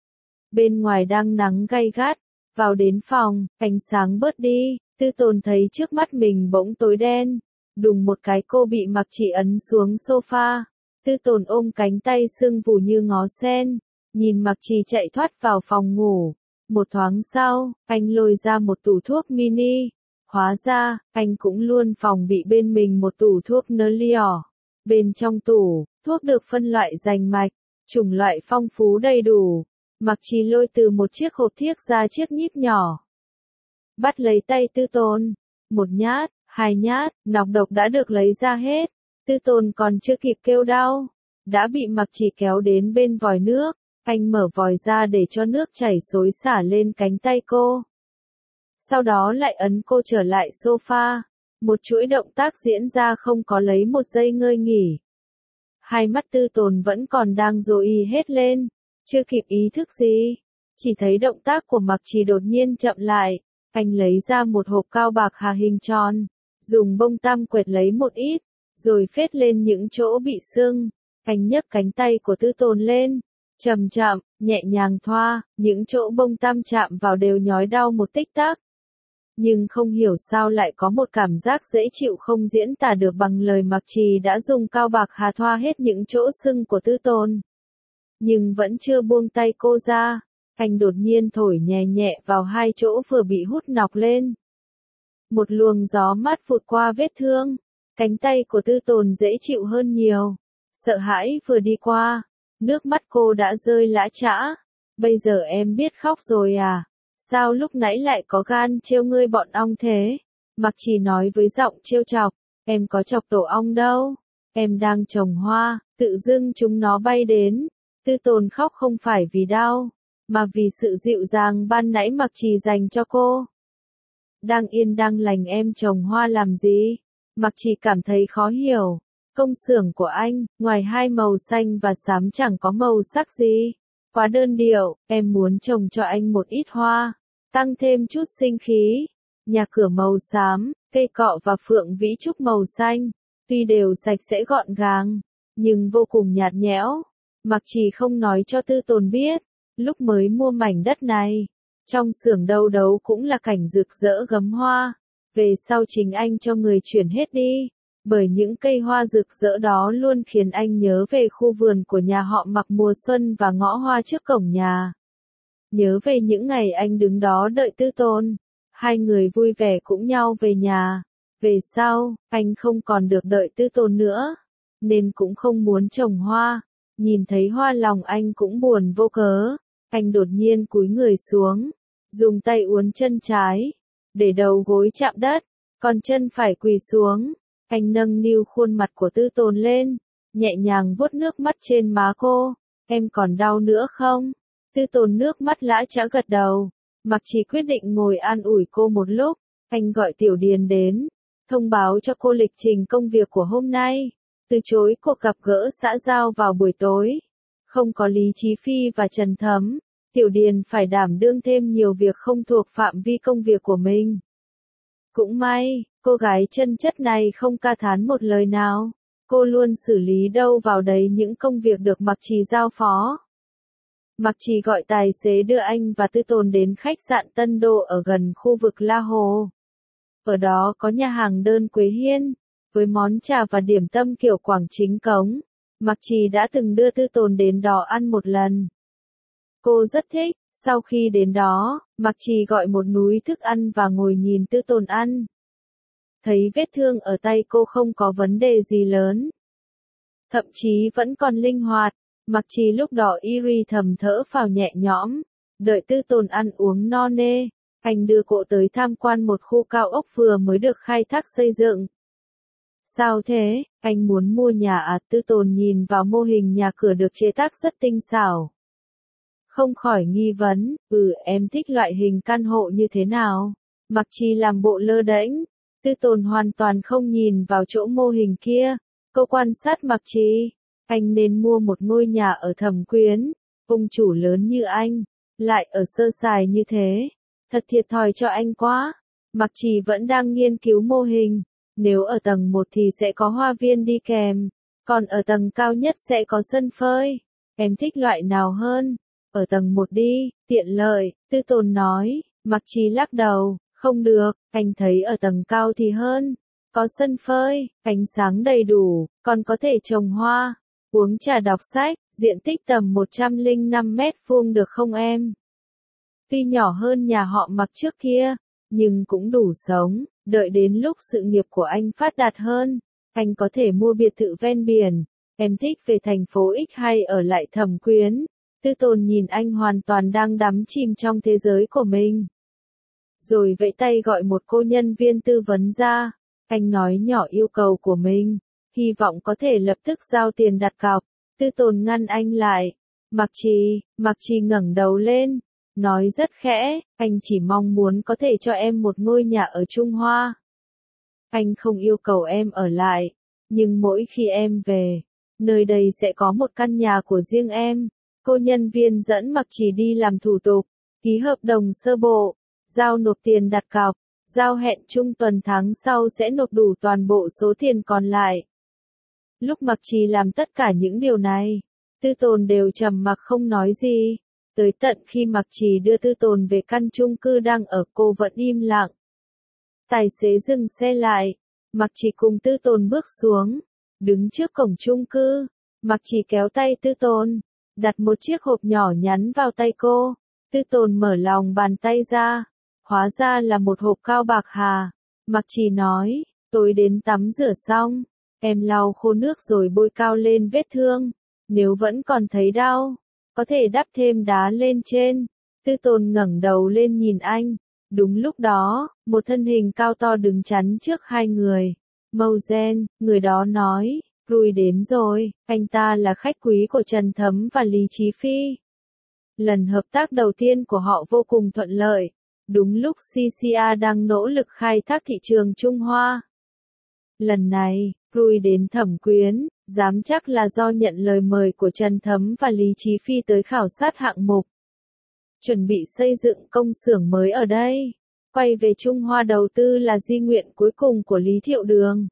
Bên ngoài đang nắng gay gắt. Vào đến phòng, ánh sáng bớt đi. Tư Tồn thấy trước mắt mình bỗng tối đen. Đùng một cái cô bị Mặc Trì ấn xuống sofa. Tư Tồn ôm cánh tay sưng vù như ngó sen. Nhìn Mặc Trì chạy thoát vào phòng ngủ. Một thoáng sau, anh lôi ra một tủ thuốc mini. Hóa ra, anh cũng luôn phòng bị bên mình một tủ thuốc nơ liỏ. Bên trong tủ, thuốc được phân loại rành mạch, chủng loại phong phú đầy đủ. Mặc Trì lôi từ một chiếc hộp thiếc ra chiếc nhíp nhỏ. Bắt lấy tay Tư Tồn. Một nhát, hai nhát, nọc độc đã được lấy ra hết. Tư Tồn còn chưa kịp kêu đau, đã bị Mặc Trì kéo đến bên vòi nước. Anh mở vòi ra để cho nước chảy xối xả lên cánh tay cô. Sau đó lại ấn cô trở lại sofa. Một chuỗi động tác diễn ra không có lấy một giây ngơi nghỉ. Hai mắt Tư Tồn vẫn còn đang dối ý hết lên. Chưa kịp ý thức gì. Chỉ thấy động tác của Mạc Trì đột nhiên chậm lại, anh lấy ra một hộp cao bạc hà hình tròn, dùng bông tăm quệt lấy một ít, rồi phết lên những chỗ bị sưng. Anh nhấc cánh tay của Tư Tồn lên, chậm chậm, nhẹ nhàng thoa, những chỗ bông tăm chạm vào đều nhói đau một tích tắc. Nhưng không hiểu sao lại có một cảm giác dễ chịu không diễn tả được bằng lời. Mạc Trì đã dùng cao bạc hà thoa hết những chỗ sưng của Tư Tồn, nhưng vẫn chưa buông tay cô ra. Anh đột nhiên thổi nhẹ nhẹ vào hai chỗ vừa bị hút nọc lên. Một luồng gió mát vụt qua vết thương, cánh tay của Tư Tồn dễ chịu hơn nhiều. Sợ hãi vừa đi qua, nước mắt cô đã rơi lã chã. Bây giờ em biết khóc rồi à? Sao lúc nãy lại có gan trêu ngươi bọn ong thế? Mạc Trì nói với giọng trêu chọc, em có chọc tổ ong đâu. Em đang trồng hoa, tự dưng chúng nó bay đến. Tư Tồn khóc không phải vì đau, mà vì sự dịu dàng ban nãy Mạc Trì dành cho cô. Đang yên đang lành em trồng hoa làm gì? Mạc Trì cảm thấy khó hiểu. Công xưởng của anh, ngoài hai màu xanh và xám chẳng có màu sắc gì. Quá đơn điệu, em muốn trồng cho anh một ít hoa, tăng thêm chút sinh khí. Nhà cửa màu xám, cây cọ và phượng vĩ trúc màu xanh, tuy đều sạch sẽ gọn gàng, nhưng vô cùng nhạt nhẽo. Mạc Trì không nói cho Tư Tồn biết, lúc mới mua mảnh đất này, trong xưởng đâu đâu cũng là cảnh rực rỡ gấm hoa. Về sau chính anh cho người chuyển hết đi, bởi những cây hoa rực rỡ đó luôn khiến anh nhớ về khu vườn của nhà họ Mạc mùa xuân và ngõ hoa trước cổng nhà. Nhớ về những ngày anh đứng đó đợi Tư Tồn, hai người vui vẻ cũng nhau về nhà. Về sau, anh không còn được đợi Tư Tồn nữa, nên cũng không muốn trồng hoa. Nhìn thấy hoa lòng anh cũng buồn vô cớ. Anh đột nhiên cúi người xuống, dùng tay uốn chân trái, để đầu gối chạm đất, còn chân phải quỳ xuống. Anh nâng niu khuôn mặt của Tư Tồn lên, nhẹ nhàng vuốt nước mắt trên má cô. Em còn đau nữa không? Tư Tồn nước mắt lã chã gật đầu. Mạc Trì quyết định ngồi an ủi cô một lúc. Anh gọi Tiểu Điền đến, thông báo cho cô lịch trình công việc của hôm nay. Từ chối cuộc gặp gỡ xã giao vào buổi tối. Không có Lý Chí Phi và Trần Thấm, Tiểu Điền phải đảm đương thêm nhiều việc không thuộc phạm vi công việc của mình. Cũng may, cô gái chân chất này không ca thán một lời nào. Cô luôn xử lý đâu vào đấy những công việc được Mạc Trì giao phó. Mạc Trì gọi tài xế đưa anh và Tư Tồn đến khách sạn Tân Đô ở gần khu vực La Hồ. Ở đó có nhà hàng đơn Quế Hiên, với món trà và điểm tâm kiểu Quảng Chính Cống. Mạc Trì đã từng đưa Tư Tồn đến đó ăn một lần. Cô rất thích. Sau khi đến đó, Mạc Trì gọi một núi thức ăn và ngồi nhìn Tư Tồn ăn. Thấy vết thương ở tay cô không có vấn đề gì lớn, thậm chí vẫn còn linh hoạt. Mạc Trì lúc đó iri thầm thở phào nhẹ nhõm. Đợi Tư Tồn ăn uống no nê, anh đưa cô tới tham quan một khu cao ốc vừa mới được khai thác xây dựng. Sao thế, anh muốn mua nhà à? Tư Tồn nhìn vào mô hình nhà cửa được chế tác rất tinh xảo, không khỏi nghi vấn. Ừ, em thích loại hình căn hộ như thế nào? Mạc Trì làm bộ lơ đễnh. Tư Tồn hoàn toàn không nhìn vào chỗ mô hình kia. Cô quan sát Mạc Trì. Anh nên mua một ngôi nhà ở Thẩm Quyến. Ông chủ lớn như anh, lại ở sơ sài như thế, thật thiệt thòi cho anh quá. Mạc Trì vẫn đang nghiên cứu mô hình. Nếu ở tầng một thì sẽ có hoa viên đi kèm, còn ở tầng cao nhất sẽ có sân phơi. Em thích loại nào hơn? Ở tầng một đi, tiện lợi, Tư Tồn nói. Mạc Trì lắc đầu, không được, anh thấy ở tầng cao thì hơn. Có sân phơi, ánh sáng đầy đủ, còn có thể trồng hoa, uống trà đọc sách, diện tích tầm một trăm lẻ năm mét vuông được không em? Tuy nhỏ hơn nhà họ Mạc trước kia, nhưng cũng đủ sống. Đợi đến lúc sự nghiệp của anh phát đạt hơn, anh có thể mua biệt thự ven biển. Em thích về thành phố X hay ở lại Thẩm Quyến? Tư Tồn nhìn anh hoàn toàn đang đắm chìm trong thế giới của mình. Rồi vẫy tay gọi một cô nhân viên tư vấn ra. Anh nói nhỏ yêu cầu của mình, hy vọng có thể lập tức giao tiền đặt cọc. Tư Tồn ngăn anh lại. Mạc Trì, Mạc Trì ngẩng đầu lên, nói rất khẽ, anh chỉ mong muốn có thể cho em một ngôi nhà ở Trung Hoa. Anh không yêu cầu em ở lại, nhưng mỗi khi em về, nơi đây sẽ có một căn nhà của riêng em. Cô nhân viên dẫn Mặc Trì đi làm thủ tục, ký hợp đồng sơ bộ, giao nộp tiền đặt cọc, giao hẹn chung tuần tháng sau sẽ nộp đủ toàn bộ số tiền còn lại. Lúc Mặc Trì làm tất cả những điều này, Tư Tồn đều trầm mặc không nói gì. Tới tận khi Mặc Trì đưa Tư Tồn về căn chung cư đang ở, cô vẫn im lặng. Tài xế dừng xe lại, Mặc Trì cùng Tư Tồn bước xuống, đứng trước cổng chung cư. Mặc Trì kéo tay Tư Tồn, đặt một chiếc hộp nhỏ nhắn vào tay cô. Tư Tồn mở lòng bàn tay ra, hóa ra là một hộp cao bạc hà. Mặc Trì nói, tôi đến tắm rửa xong, em lau khô nước rồi bôi cao lên vết thương, nếu vẫn còn thấy đau, có thể đắp thêm đá lên trên. Tư Tồn ngẩng đầu lên nhìn anh. Đúng lúc đó, một thân hình cao to đứng chắn trước hai người. Mauzen, người đó nói, Rui đến rồi, anh ta là khách quý của Trần Thấm và Lý Chí Phi. Lần hợp tác đầu tiên của họ vô cùng thuận lợi, đúng lúc xê xê a đang nỗ lực khai thác thị trường Trung Hoa. Lần này, Rui đến Thẩm Quyến, dám chắc là do nhận lời mời của Trần Thấm và Lý Chí Phi tới khảo sát hạng mục. Chuẩn bị xây dựng công xưởng mới ở đây. Quay về Trung Hoa đầu tư là di nguyện cuối cùng của Lý Thiệu Đường.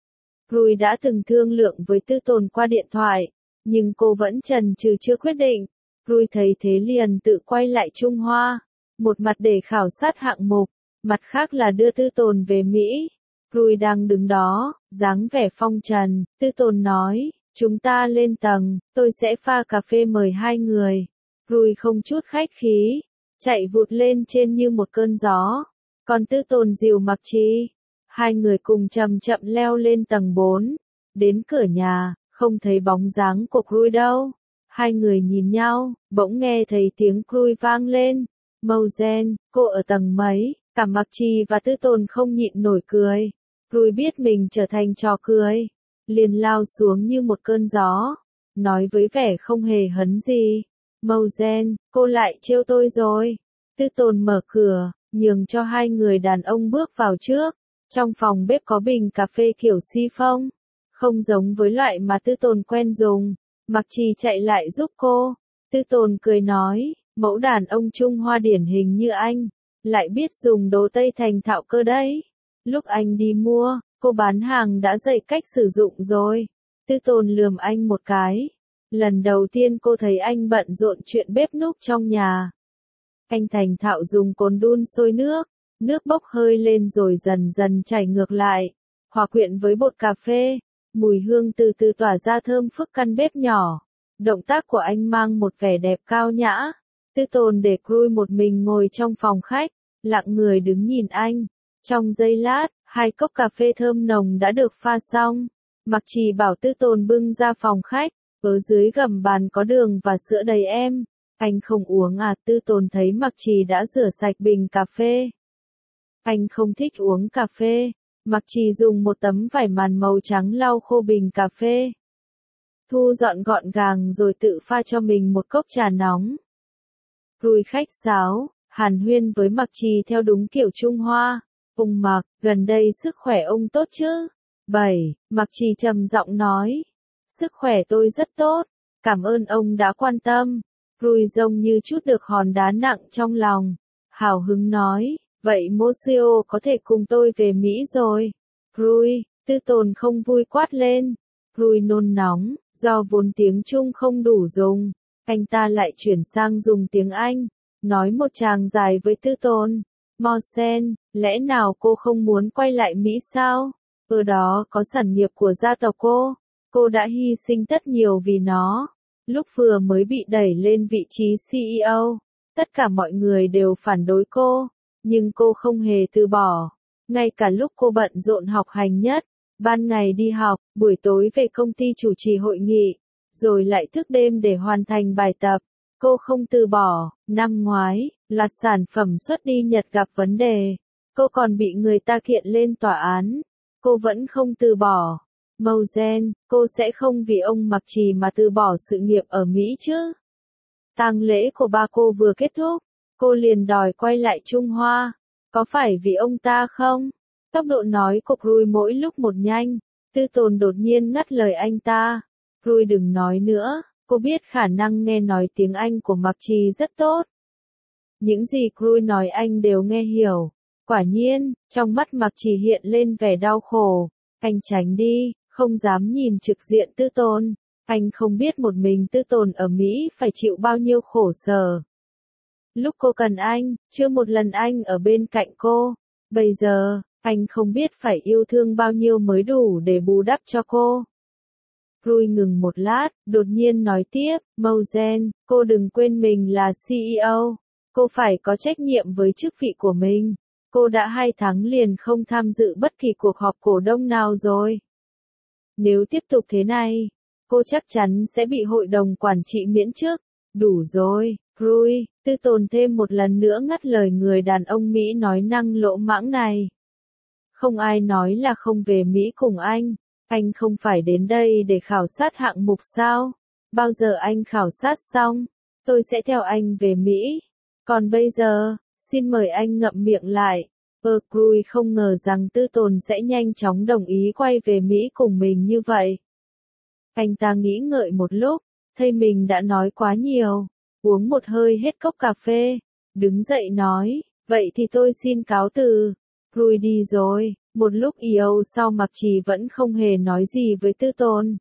Rui đã từng thương lượng với Tư Tồn qua điện thoại, nhưng cô vẫn chần chừ chưa quyết định. Rui thấy thế liền tự quay lại Trung Hoa, một mặt để khảo sát hạng mục, mặt khác là đưa Tư Tồn về Mỹ. Rui đang đứng đó, dáng vẻ phong trần. Tư Tồn nói, chúng ta lên tầng, tôi sẽ pha cà phê mời hai người. Rui không chút khách khí, chạy vụt lên trên như một cơn gió. Còn Tư Tồn dìu Mặc Trì. Hai người cùng chậm chậm leo lên tầng bốn. Đến cửa nhà, không thấy bóng dáng của Rui đâu. Hai người nhìn nhau, bỗng nghe thấy tiếng Rui vang lên. Mauzen, cô ở tầng mấy? Cả Mặc Trì và Tư Tồn không nhịn nổi cười. Rui biết mình trở thành trò cười, liền lao xuống như một cơn gió, nói với vẻ không hề hấn gì. Mauzen, cô lại trêu tôi rồi. Tư Tồn mở cửa, nhường cho hai người đàn ông bước vào trước. Trong phòng bếp có bình cà phê kiểu siphon, không giống với loại mà Tư Tồn quen dùng. Mặc Trì chạy lại giúp cô. Tư Tồn cười nói, mẫu đàn ông Trung Hoa điển hình như anh, lại biết dùng đồ Tây thành thạo cơ đấy. Lúc anh đi mua, cô bán hàng đã dạy cách sử dụng rồi. Tư Tồn lườm anh một cái. Lần đầu tiên cô thấy anh bận rộn chuyện bếp núc trong nhà. Anh thành thạo dùng cồn đun sôi nước, nước bốc hơi lên rồi dần dần chảy ngược lại, hòa quyện với bột cà phê, mùi hương từ từ tỏa ra thơm phức căn bếp nhỏ. Động tác của anh mang một vẻ đẹp cao nhã. Tư Tồn để Rui một mình ngồi trong phòng khách, lặng người đứng nhìn anh. Trong giây lát, hai cốc cà phê thơm nồng đã được pha xong. Mặc Trì bảo Tư Tồn bưng ra phòng khách, ở dưới gầm bàn có đường và sữa đầy em. Anh không uống à? Tư Tồn thấy Mặc Trì đã rửa sạch bình cà phê. Anh không thích uống cà phê. Mặc Trì dùng một tấm vải màn màu trắng lau khô bình cà phê. Thu dọn gọn gàng rồi tự pha cho mình một cốc trà nóng. Rui khách sáo, hàn huyên với Mặc Trì theo đúng kiểu Trung Hoa. Ông Mặc, gần đây sức khỏe ông tốt chứ? bảy. Mặc Trì trầm giọng nói. Sức khỏe tôi rất tốt, cảm ơn ông đã quan tâm. Rui giống như chút được hòn đá nặng trong lòng. Hào hứng nói, vậy Monsieur có thể cùng tôi về Mỹ rồi. Rui, Tư Tồn không vui quát lên. Rui nôn nóng, do vốn tiếng Trung không đủ dùng, anh ta lại chuyển sang dùng tiếng Anh, nói một tràng dài với Tư Tồn. Mauzen, lẽ nào cô không muốn quay lại Mỹ sao? Ở đó có sản nghiệp của gia tộc cô. Cô đã hy sinh tất nhiều vì nó. Lúc vừa mới bị đẩy lên vị trí xê e ô, tất cả mọi người đều phản đối cô, nhưng cô không hề từ bỏ. Ngay cả lúc cô bận rộn học hành nhất, ban ngày đi học, buổi tối về công ty chủ trì hội nghị, rồi lại thức đêm để hoàn thành bài tập, cô không từ bỏ. Năm ngoái, loạt sản phẩm xuất đi Nhật gặp vấn đề, cô còn bị người ta kiện lên tòa án. Cô vẫn không từ bỏ. Mauzen, cô sẽ không vì ông Mặc Trì mà từ bỏ sự nghiệp ở Mỹ chứ? Tang lễ của ba cô vừa kết thúc, cô liền đòi quay lại Trung Hoa. Có phải vì ông ta không? Tốc độ nói của Rui mỗi lúc một nhanh. Tư Tồn đột nhiên ngắt lời anh ta. Rui đừng nói nữa, Cô biết khả năng nghe nói tiếng Anh của Mạc Trì rất tốt. Những gì Cruz nói anh đều nghe hiểu. Quả nhiên, trong mắt Mạc Trì hiện lên vẻ đau khổ. Anh tránh đi, không dám nhìn trực diện Tư Tồn. Anh không biết một mình Tư Tồn ở Mỹ phải chịu bao nhiêu khổ sở. Lúc cô cần anh, chưa một lần anh ở bên cạnh cô. Bây giờ, anh không biết phải yêu thương bao nhiêu mới đủ để bù đắp cho cô. Rui ngừng một lát, đột nhiên nói tiếp, Mogen, cô đừng quên mình là xê e ô. Cô phải có trách nhiệm với chức vị của mình. Cô đã hai tháng liền không tham dự bất kỳ cuộc họp cổ đông nào rồi. Nếu tiếp tục thế này, cô chắc chắn sẽ bị hội đồng quản trị miễn chức. Đủ rồi, Rui, Tư Tồn thêm một lần nữa ngắt lời người đàn ông Mỹ nói năng lỗ mãng này. Không ai nói là không về Mỹ cùng anh. Anh không phải đến đây để khảo sát hạng mục sao? Bao giờ anh khảo sát xong, tôi sẽ theo anh về Mỹ. Còn bây giờ, xin mời anh ngậm miệng lại. Ơ Cruz không ngờ rằng Tư Tồn sẽ nhanh chóng đồng ý quay về Mỹ cùng mình như vậy. Anh ta nghĩ ngợi một lúc, thấy mình đã nói quá nhiều, uống một hơi hết cốc cà phê, đứng dậy nói, vậy thì tôi xin cáo từ. Cruz đi rồi, một lúc yêu sau Mạc Trì vẫn không hề nói gì với Tư Tồn.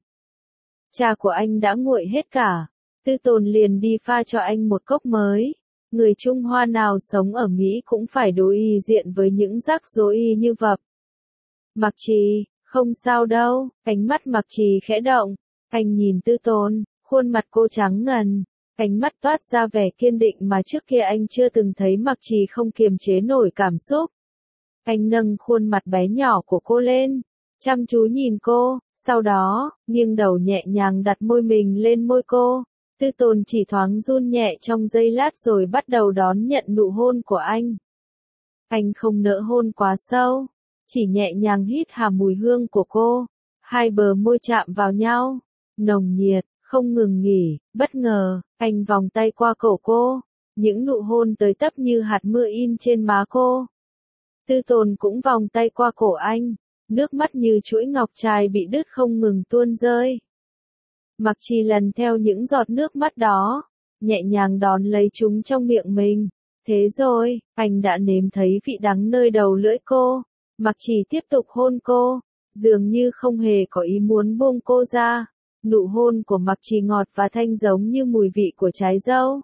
Trà của anh đã nguội hết cả, Tư Tồn liền đi pha cho anh một cốc mới. Người Trung Hoa nào sống ở Mỹ cũng phải đối y diện với những rắc rối y như vậy. Mạc Trì, không sao đâu, ánh mắt Mạc Trì khẽ động. Anh nhìn Tư Tồn, khuôn mặt cô trắng ngần, ánh mắt toát ra vẻ kiên định mà trước kia anh chưa từng thấy Mạc Trì không kiềm chế nổi cảm xúc. Anh nâng khuôn mặt bé nhỏ của cô lên, chăm chú nhìn cô, sau đó, nghiêng đầu nhẹ nhàng đặt môi mình lên môi cô. Tư Tồn chỉ thoáng run nhẹ trong giây lát rồi bắt đầu đón nhận nụ hôn của anh. Anh không nỡ hôn quá sâu, chỉ nhẹ nhàng hít hà mùi hương của cô. Hai bờ môi chạm vào nhau, nồng nhiệt, không ngừng nghỉ. Bất ngờ, anh vòng tay qua cổ cô, những nụ hôn tới tấp như hạt mưa in trên má cô. Tư Tồn cũng vòng tay qua cổ anh, nước mắt như chuỗi ngọc trai bị đứt không ngừng tuôn rơi. Mạc Trì lần theo những giọt nước mắt đó, nhẹ nhàng đón lấy chúng trong miệng mình. Thế rồi, anh đã nếm thấy vị đắng nơi đầu lưỡi cô. Mạc Trì tiếp tục hôn cô, dường như không hề có ý muốn buông cô ra. Nụ hôn của Mạc Trì ngọt và thanh giống như mùi vị của trái dâu.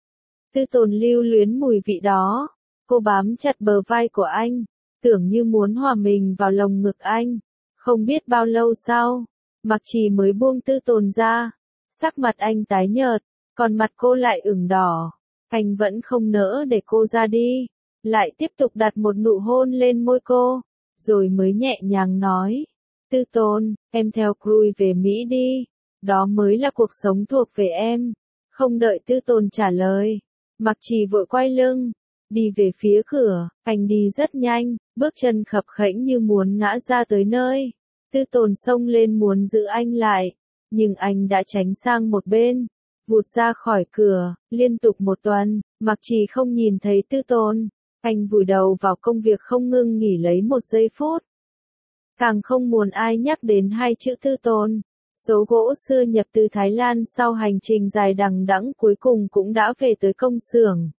Tư Tồn lưu luyến mùi vị đó. Cô bám chặt bờ vai của anh, tưởng như muốn hòa mình vào lồng ngực anh. Không biết bao lâu sau, Mạc Trì mới buông Tư Tồn ra. Sắc mặt anh tái nhợt, còn mặt cô lại ửng đỏ. Anh vẫn không nỡ để cô ra đi, lại tiếp tục đặt một nụ hôn lên môi cô, rồi mới nhẹ nhàng nói, Tư Tồn, em theo Cruz về Mỹ đi, đó mới là cuộc sống thuộc về em. Không đợi Tư Tồn trả lời, Mạc Trì vội quay lưng, đi về phía cửa. Anh đi rất nhanh, bước chân khập khẽnh như muốn ngã ra tới nơi. Tư Tồn xông lên muốn giữ anh lại, nhưng anh đã tránh sang một bên, vụt ra khỏi cửa. Liên tục một tuần, Mạc Trì không nhìn thấy Tư Tồn. Anh vùi đầu vào công việc không ngưng nghỉ lấy một giây phút. Càng không muốn ai nhắc đến hai chữ Tư Tồn. Số gỗ xưa nhập từ Thái Lan sau hành trình dài đằng đẵng cuối cùng cũng đã về tới công xưởng.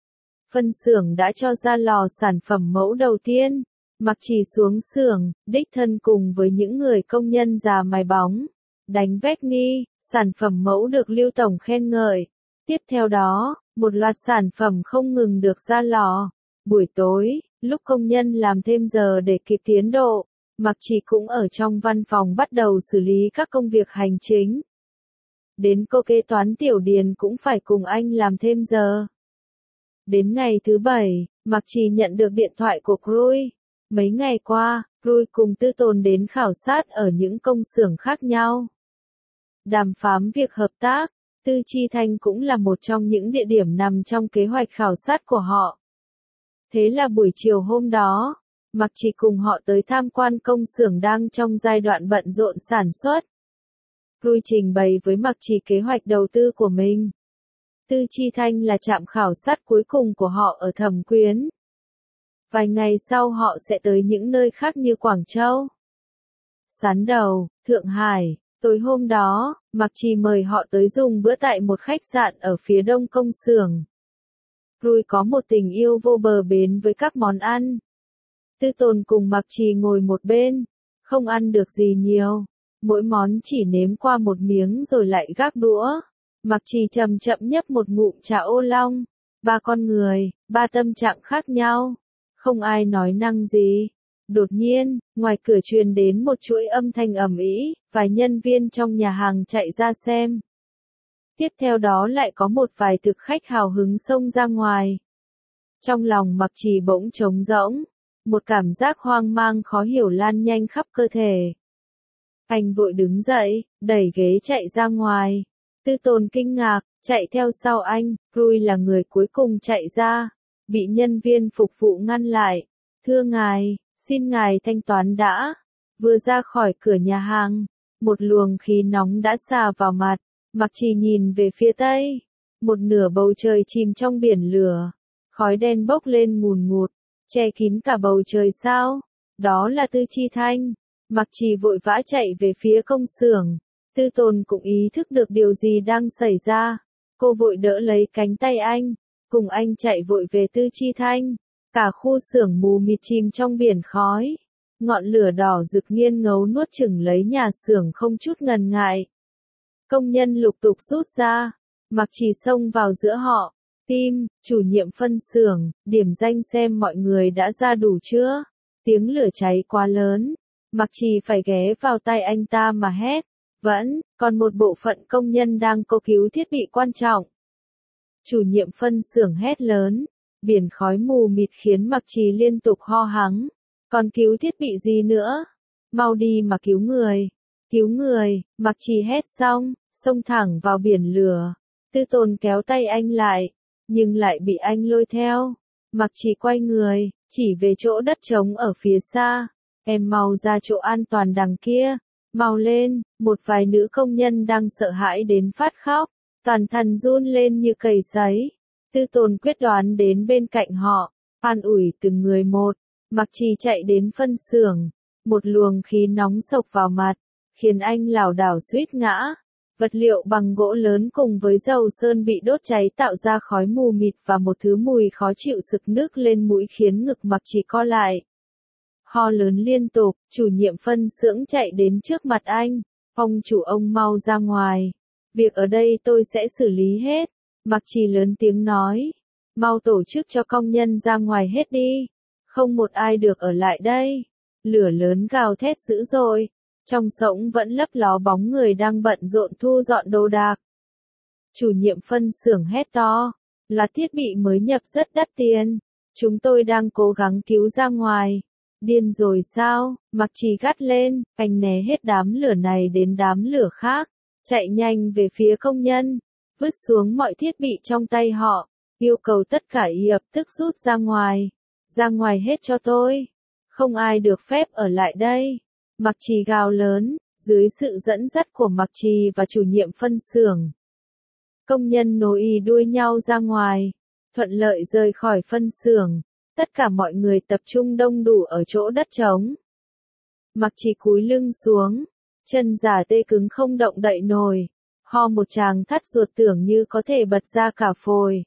Phân xưởng đã cho ra lò sản phẩm mẫu đầu tiên. Mạc Trì xuống xưởng, đích thân cùng với những người công nhân già mài bóng, đánh vét ni, sản phẩm mẫu được Lưu Tổng khen ngợi. Tiếp theo đó, một loạt sản phẩm không ngừng được ra lò. Buổi tối, lúc công nhân làm thêm giờ để kịp tiến độ, Mạc Trì cũng ở trong văn phòng bắt đầu xử lý các công việc hành chính. Đến cô kế toán Tiểu Điền cũng phải cùng anh làm thêm giờ. Đến ngày thứ bảy, Mạc Trì nhận được điện thoại của Cruz. Mấy ngày qua, Cruz cùng Tư Tồn đến khảo sát ở những công xưởng khác nhau. Đàm phán việc hợp tác, Tư Chi Thanh cũng là một trong những địa điểm nằm trong kế hoạch khảo sát của họ. Thế là buổi chiều hôm đó, Mạc Trì cùng họ tới tham quan công xưởng đang trong giai đoạn bận rộn sản xuất. Cruz trình bày với Mạc Trì kế hoạch đầu tư của mình. Tư Chi Thanh là trạm khảo sát cuối cùng của họ ở Thẩm Quyến. Vài ngày sau họ sẽ tới những nơi khác như Quảng Châu, Sán Đầu, Thượng Hải, Tối hôm đó, Mạc Trì mời họ tới dùng bữa tại một khách sạn ở phía đông công xưởng. Rui có một tình yêu vô bờ bến với các món ăn. Tư Tồn cùng Mạc Trì ngồi một bên, không ăn được gì nhiều, mỗi món chỉ nếm qua một miếng rồi lại gác đũa. Mạc Trì chậm chậm nhấp một ngụm trà ô long. Ba con người, ba tâm trạng khác nhau, không ai nói năng gì. Đột nhiên, ngoài cửa truyền đến một chuỗi âm thanh ầm ĩ, vài nhân viên trong nhà hàng chạy ra xem. Tiếp theo đó lại có một vài thực khách hào hứng xông ra ngoài. Trong lòng Mạc Trì bỗng trống rỗng, một cảm giác hoang mang khó hiểu lan nhanh khắp cơ thể. Anh vội đứng dậy, đẩy ghế chạy ra ngoài. Tư Tồn kinh ngạc, chạy theo sau anh. Rui là người cuối cùng chạy ra, bị nhân viên phục vụ ngăn lại. Thưa ngài, xin ngài thanh toán đã. Vừa ra khỏi cửa nhà hàng, một luồng khí nóng đã xà vào mặt. Mạc Trì nhìn về phía tây, một nửa bầu trời chìm trong biển lửa, khói đen bốc lên ngùn ngụt, che kín cả bầu trời sao. Đó là Tư Chi Thanh. Mạc Trì vội vã chạy về phía công xưởng. Tư Tồn cũng ý thức được điều gì đang xảy ra. Cô vội đỡ lấy cánh tay anh, cùng anh chạy vội về Tư Chi Thanh. Cả khu xưởng mù mịt chìm trong biển khói. Ngọn lửa đỏ rực nghiêng ngấu nuốt chửng lấy nhà xưởng không chút ngần ngại. Công nhân lục tục rút ra. Mạc Trì xông vào giữa họ. Tim, chủ nhiệm phân xưởng, điểm danh xem mọi người đã ra đủ chưa. Tiếng lửa cháy quá lớn. Mạc Trì phải ghé vào tay anh ta mà hét. Vẫn, còn một bộ phận công nhân đang cố cứu thiết bị quan trọng. Chủ nhiệm phân xưởng hét lớn. Biển khói mù mịt khiến Mạc Trì liên tục ho hắng. Còn cứu thiết bị gì nữa? Mau đi mà cứu người. Cứu người, Mạc Trì hét xong, xông thẳng vào biển lửa. Tư Tồn kéo tay anh lại, nhưng lại bị anh lôi theo. Mạc Trì quay người, chỉ về chỗ đất trống ở phía xa. Em mau ra chỗ an toàn đằng kia. Mau lên, một vài nữ công nhân đang sợ hãi đến phát khóc. Toàn thân run lên như cầy sấy. Tư Tồn quyết đoán đến bên cạnh họ, an ủi từng người một. Mạc Trì chạy đến phân xưởng. Một luồng khí nóng xộc vào mặt, khiến anh lảo đảo suýt ngã. Vật liệu bằng gỗ lớn cùng với dầu sơn bị đốt cháy tạo ra khói mù mịt và một thứ mùi khó chịu sực nước lên mũi khiến ngực Mạc Trì co lại. Ho lớn liên tục, chủ nhiệm phân xưởng chạy đến trước mặt anh. Ông chủ ông mau ra ngoài. Việc ở đây tôi sẽ xử lý hết. Mạc Trì lớn tiếng nói. Mau tổ chức cho công nhân ra ngoài hết đi. Không một ai được ở lại đây. Lửa lớn gào thét dữ dội. Trong sổng vẫn lấp ló bóng người đang bận rộn thu dọn đồ đạc. Chủ nhiệm phân xưởng hét to. Là thiết bị mới nhập rất đắt tiền. Chúng tôi đang cố gắng cứu ra ngoài. Điên rồi sao? Mạc Trì gắt lên, anh né hết đám lửa này đến đám lửa khác. Chạy nhanh về phía công nhân. Vứt xuống mọi thiết bị trong tay họ. Yêu cầu tất cả y ập tức rút ra ngoài. Ra ngoài hết cho tôi. Không ai được phép ở lại đây. Mạc Trì gào lớn, dưới sự dẫn dắt của Mạc Trì và chủ nhiệm phân xưởng. Công nhân nối y đuôi nhau ra ngoài, thuận lợi rời khỏi phân xưởng. Tất cả mọi người tập trung đông đủ ở chỗ đất trống. Mạc Trì cúi lưng xuống, chân giả tê cứng không động đậy nổi. Ho một tràng thắt ruột tưởng như có thể bật ra cả phổi.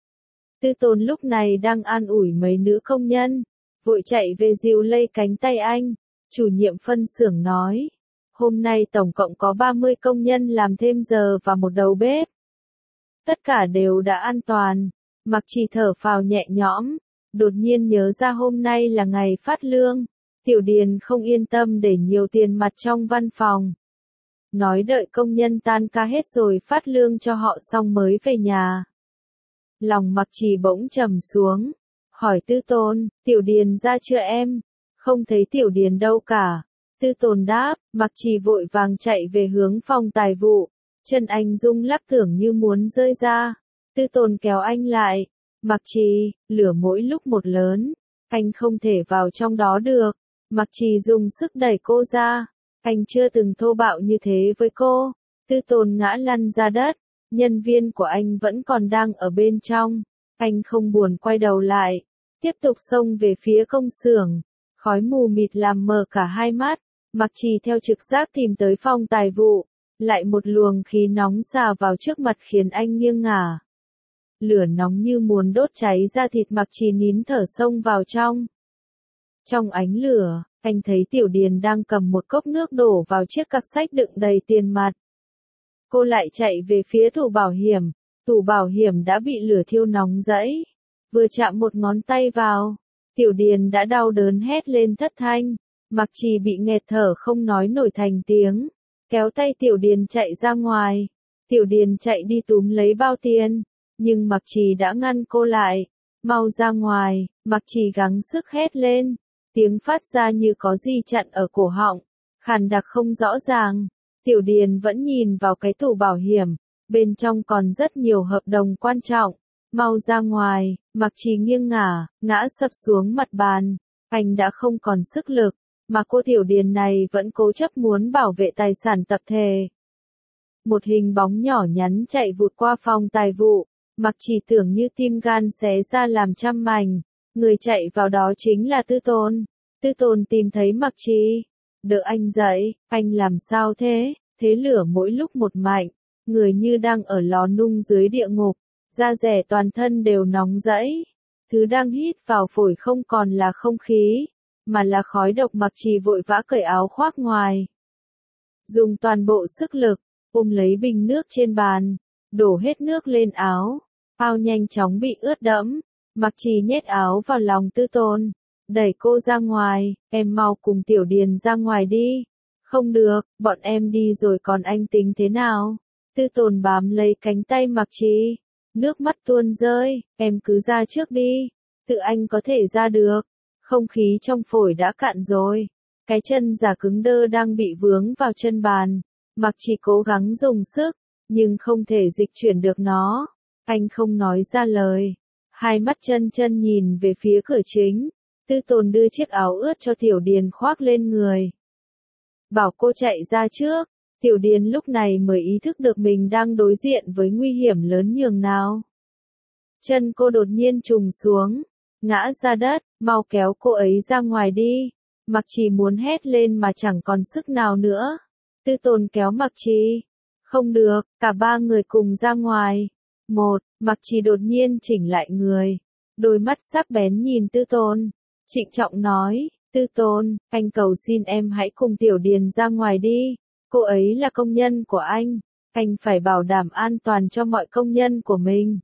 Tư Tồn lúc này đang an ủi mấy nữ công nhân, vội chạy về dìu lây cánh tay anh. Chủ nhiệm phân xưởng nói, hôm nay tổng cộng có ba mươi công nhân làm thêm giờ và một đầu bếp. Tất cả đều đã an toàn. Mạc Trì thở phào nhẹ nhõm, đột nhiên nhớ ra hôm nay là ngày phát lương. Tiểu Điền không yên tâm để nhiều tiền mặt trong văn phòng. Nói đợi công nhân tan ca hết rồi phát lương cho họ xong mới về nhà. Lòng Mạc Trì bỗng trầm xuống, hỏi Tư Tồn, Tiểu Điền ra chưa em? Không thấy Tiểu Điền đâu cả. Tư Tồn đáp, Mạc Trì vội vàng chạy về hướng phòng tài vụ. Chân anh rung lắc tưởng như muốn rơi ra. Tư Tồn kéo anh lại. Mạc Trì, lửa mỗi lúc một lớn. Anh không thể vào trong đó được. Mạc Trì dùng sức đẩy cô ra. Anh chưa từng thô bạo như thế với cô. Tư Tồn ngã lăn ra đất. Nhân viên của anh vẫn còn đang ở bên trong. Anh không buồn quay đầu lại. Tiếp tục xông về phía công xưởng. Khói mù mịt làm mờ cả hai mắt. Mặc Trì theo trực giác tìm tới phòng tài vụ, lại một luồng khí nóng xà vào trước mặt khiến anh nghiêng ngả. Lửa nóng như muốn đốt cháy da thịt Mặc Trì nín thở xông vào trong. Trong ánh lửa, anh thấy Tiểu Điền đang cầm một cốc nước đổ vào chiếc cặp sách đựng đầy tiền mặt. Cô lại chạy về phía tủ bảo hiểm, tủ bảo hiểm đã bị lửa thiêu nóng rẫy. Vừa chạm một ngón tay vào, Tiểu Điền đã đau đớn hét lên thất thanh. Mặc Trì bị nghẹt thở không nói nổi thành tiếng, kéo tay Tiểu Điền chạy ra ngoài. Tiểu Điền chạy đi túm lấy bao tiền, nhưng Mặc Trì đã ngăn cô lại. Mau ra ngoài, Mặc Trì gắng sức hét lên, tiếng phát ra như có gì chặn ở cổ họng, khàn đặc không rõ ràng. Tiểu Điền vẫn nhìn vào cái tủ bảo hiểm, bên trong còn rất nhiều hợp đồng quan trọng. Mau ra ngoài, Mặc Trì nghiêng ngả, ngã sập xuống mặt bàn. Anh đã không còn sức lực, mà cô Tiểu Điền này vẫn cố chấp muốn bảo vệ tài sản tập thể. Một hình bóng nhỏ nhắn chạy vụt qua phòng tài vụ, Mặc Trì tưởng như tim gan xé ra làm trăm mảnh. Người chạy vào đó chính là Tư Tồn. Tư Tồn tìm thấy Mặc Trì, đỡ anh dậy. Anh làm sao thế? Thế lửa mỗi lúc một mạnh, người như đang ở lò nung dưới địa ngục, da rẻ toàn thân đều nóng rẫy. Thứ đang hít vào phổi không còn là không khí, mà là khói độc. Mặc Trì vội vã cởi áo khoác ngoài, dùng toàn bộ sức lực, ôm lấy bình nước trên bàn, đổ hết nước lên áo. Áo nhanh chóng bị ướt đẫm. Mặc Trì nhét áo vào lòng Tư Tồn, đẩy cô ra ngoài, em mau cùng Tiểu Điền ra ngoài đi. Không được, bọn em đi rồi còn anh tính thế nào? Tư Tồn bám lấy cánh tay Mặc Trì, nước mắt tuôn rơi, em cứ ra trước đi, tự anh có thể ra được. Không khí trong phổi đã cạn rồi, cái chân giả cứng đơ đang bị vướng vào chân bàn. Mặc Trì cố gắng dùng sức, nhưng không thể dịch chuyển được nó. Anh không nói ra lời, hai mắt chân chân nhìn về phía cửa chính. Tư Tồn đưa chiếc áo ướt cho Tiểu Điền khoác lên người, bảo cô chạy ra trước. Tiểu Điền lúc này mới ý thức được mình đang đối diện với nguy hiểm lớn nhường nào. Chân cô đột nhiên trùng xuống, ngã ra đất. Mau kéo cô ấy ra ngoài đi. Mặc Trì muốn hét lên mà chẳng còn sức nào nữa. Tư Tồn kéo Mặc Trì. Không được, cả ba người cùng ra ngoài. Một, Mặc Trì đột nhiên chỉnh lại người, đôi mắt sắc bén nhìn Tư Tồn, trịnh trọng nói, Tư Tồn, anh cầu xin em hãy cùng Tiểu Điền ra ngoài đi. Cô ấy là công nhân của anh, anh phải bảo đảm an toàn cho mọi công nhân của mình.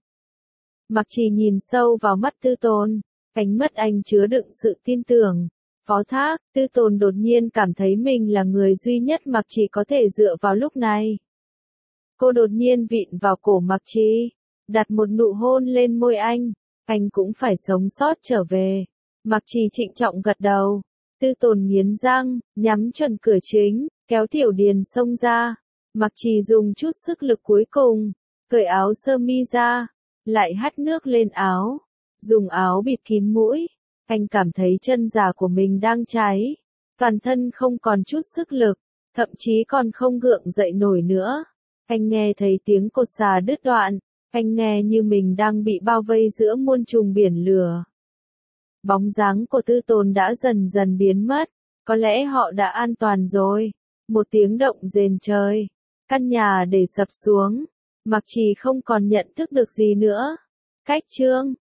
Mặc Trì nhìn sâu vào mắt Tư Tồn, ánh mắt anh chứa đựng sự tin tưởng, phó thác. Tư Tồn đột nhiên cảm thấy mình là người duy nhất Mặc Trì có thể dựa vào lúc này. Cô đột nhiên vịn vào cổ Mặc Trì, đặt một nụ hôn lên môi anh. Anh cũng phải sống sót trở về. Mặc Trì trịnh trọng gật đầu. Tư Tồn nghiến răng, nhắm chuẩn cửa chính, kéo Tiểu Điền xông ra. Mặc Trì dùng chút sức lực cuối cùng, cởi áo sơ mi ra, lại hắt nước lên áo, dùng áo bịt kín mũi. Anh cảm thấy chân già của mình đang cháy, toàn thân không còn chút sức lực, thậm chí còn không gượng dậy nổi nữa. Anh nghe thấy tiếng cột xà đứt đoạn, anh nghe như mình đang bị bao vây giữa muôn trùng biển lửa. Bóng dáng của Tư Tồn đã dần dần biến mất, có lẽ họ đã an toàn rồi. Một tiếng động rền trời, căn nhà để sập xuống, Mặc Trì không còn nhận thức được gì nữa. Cách chương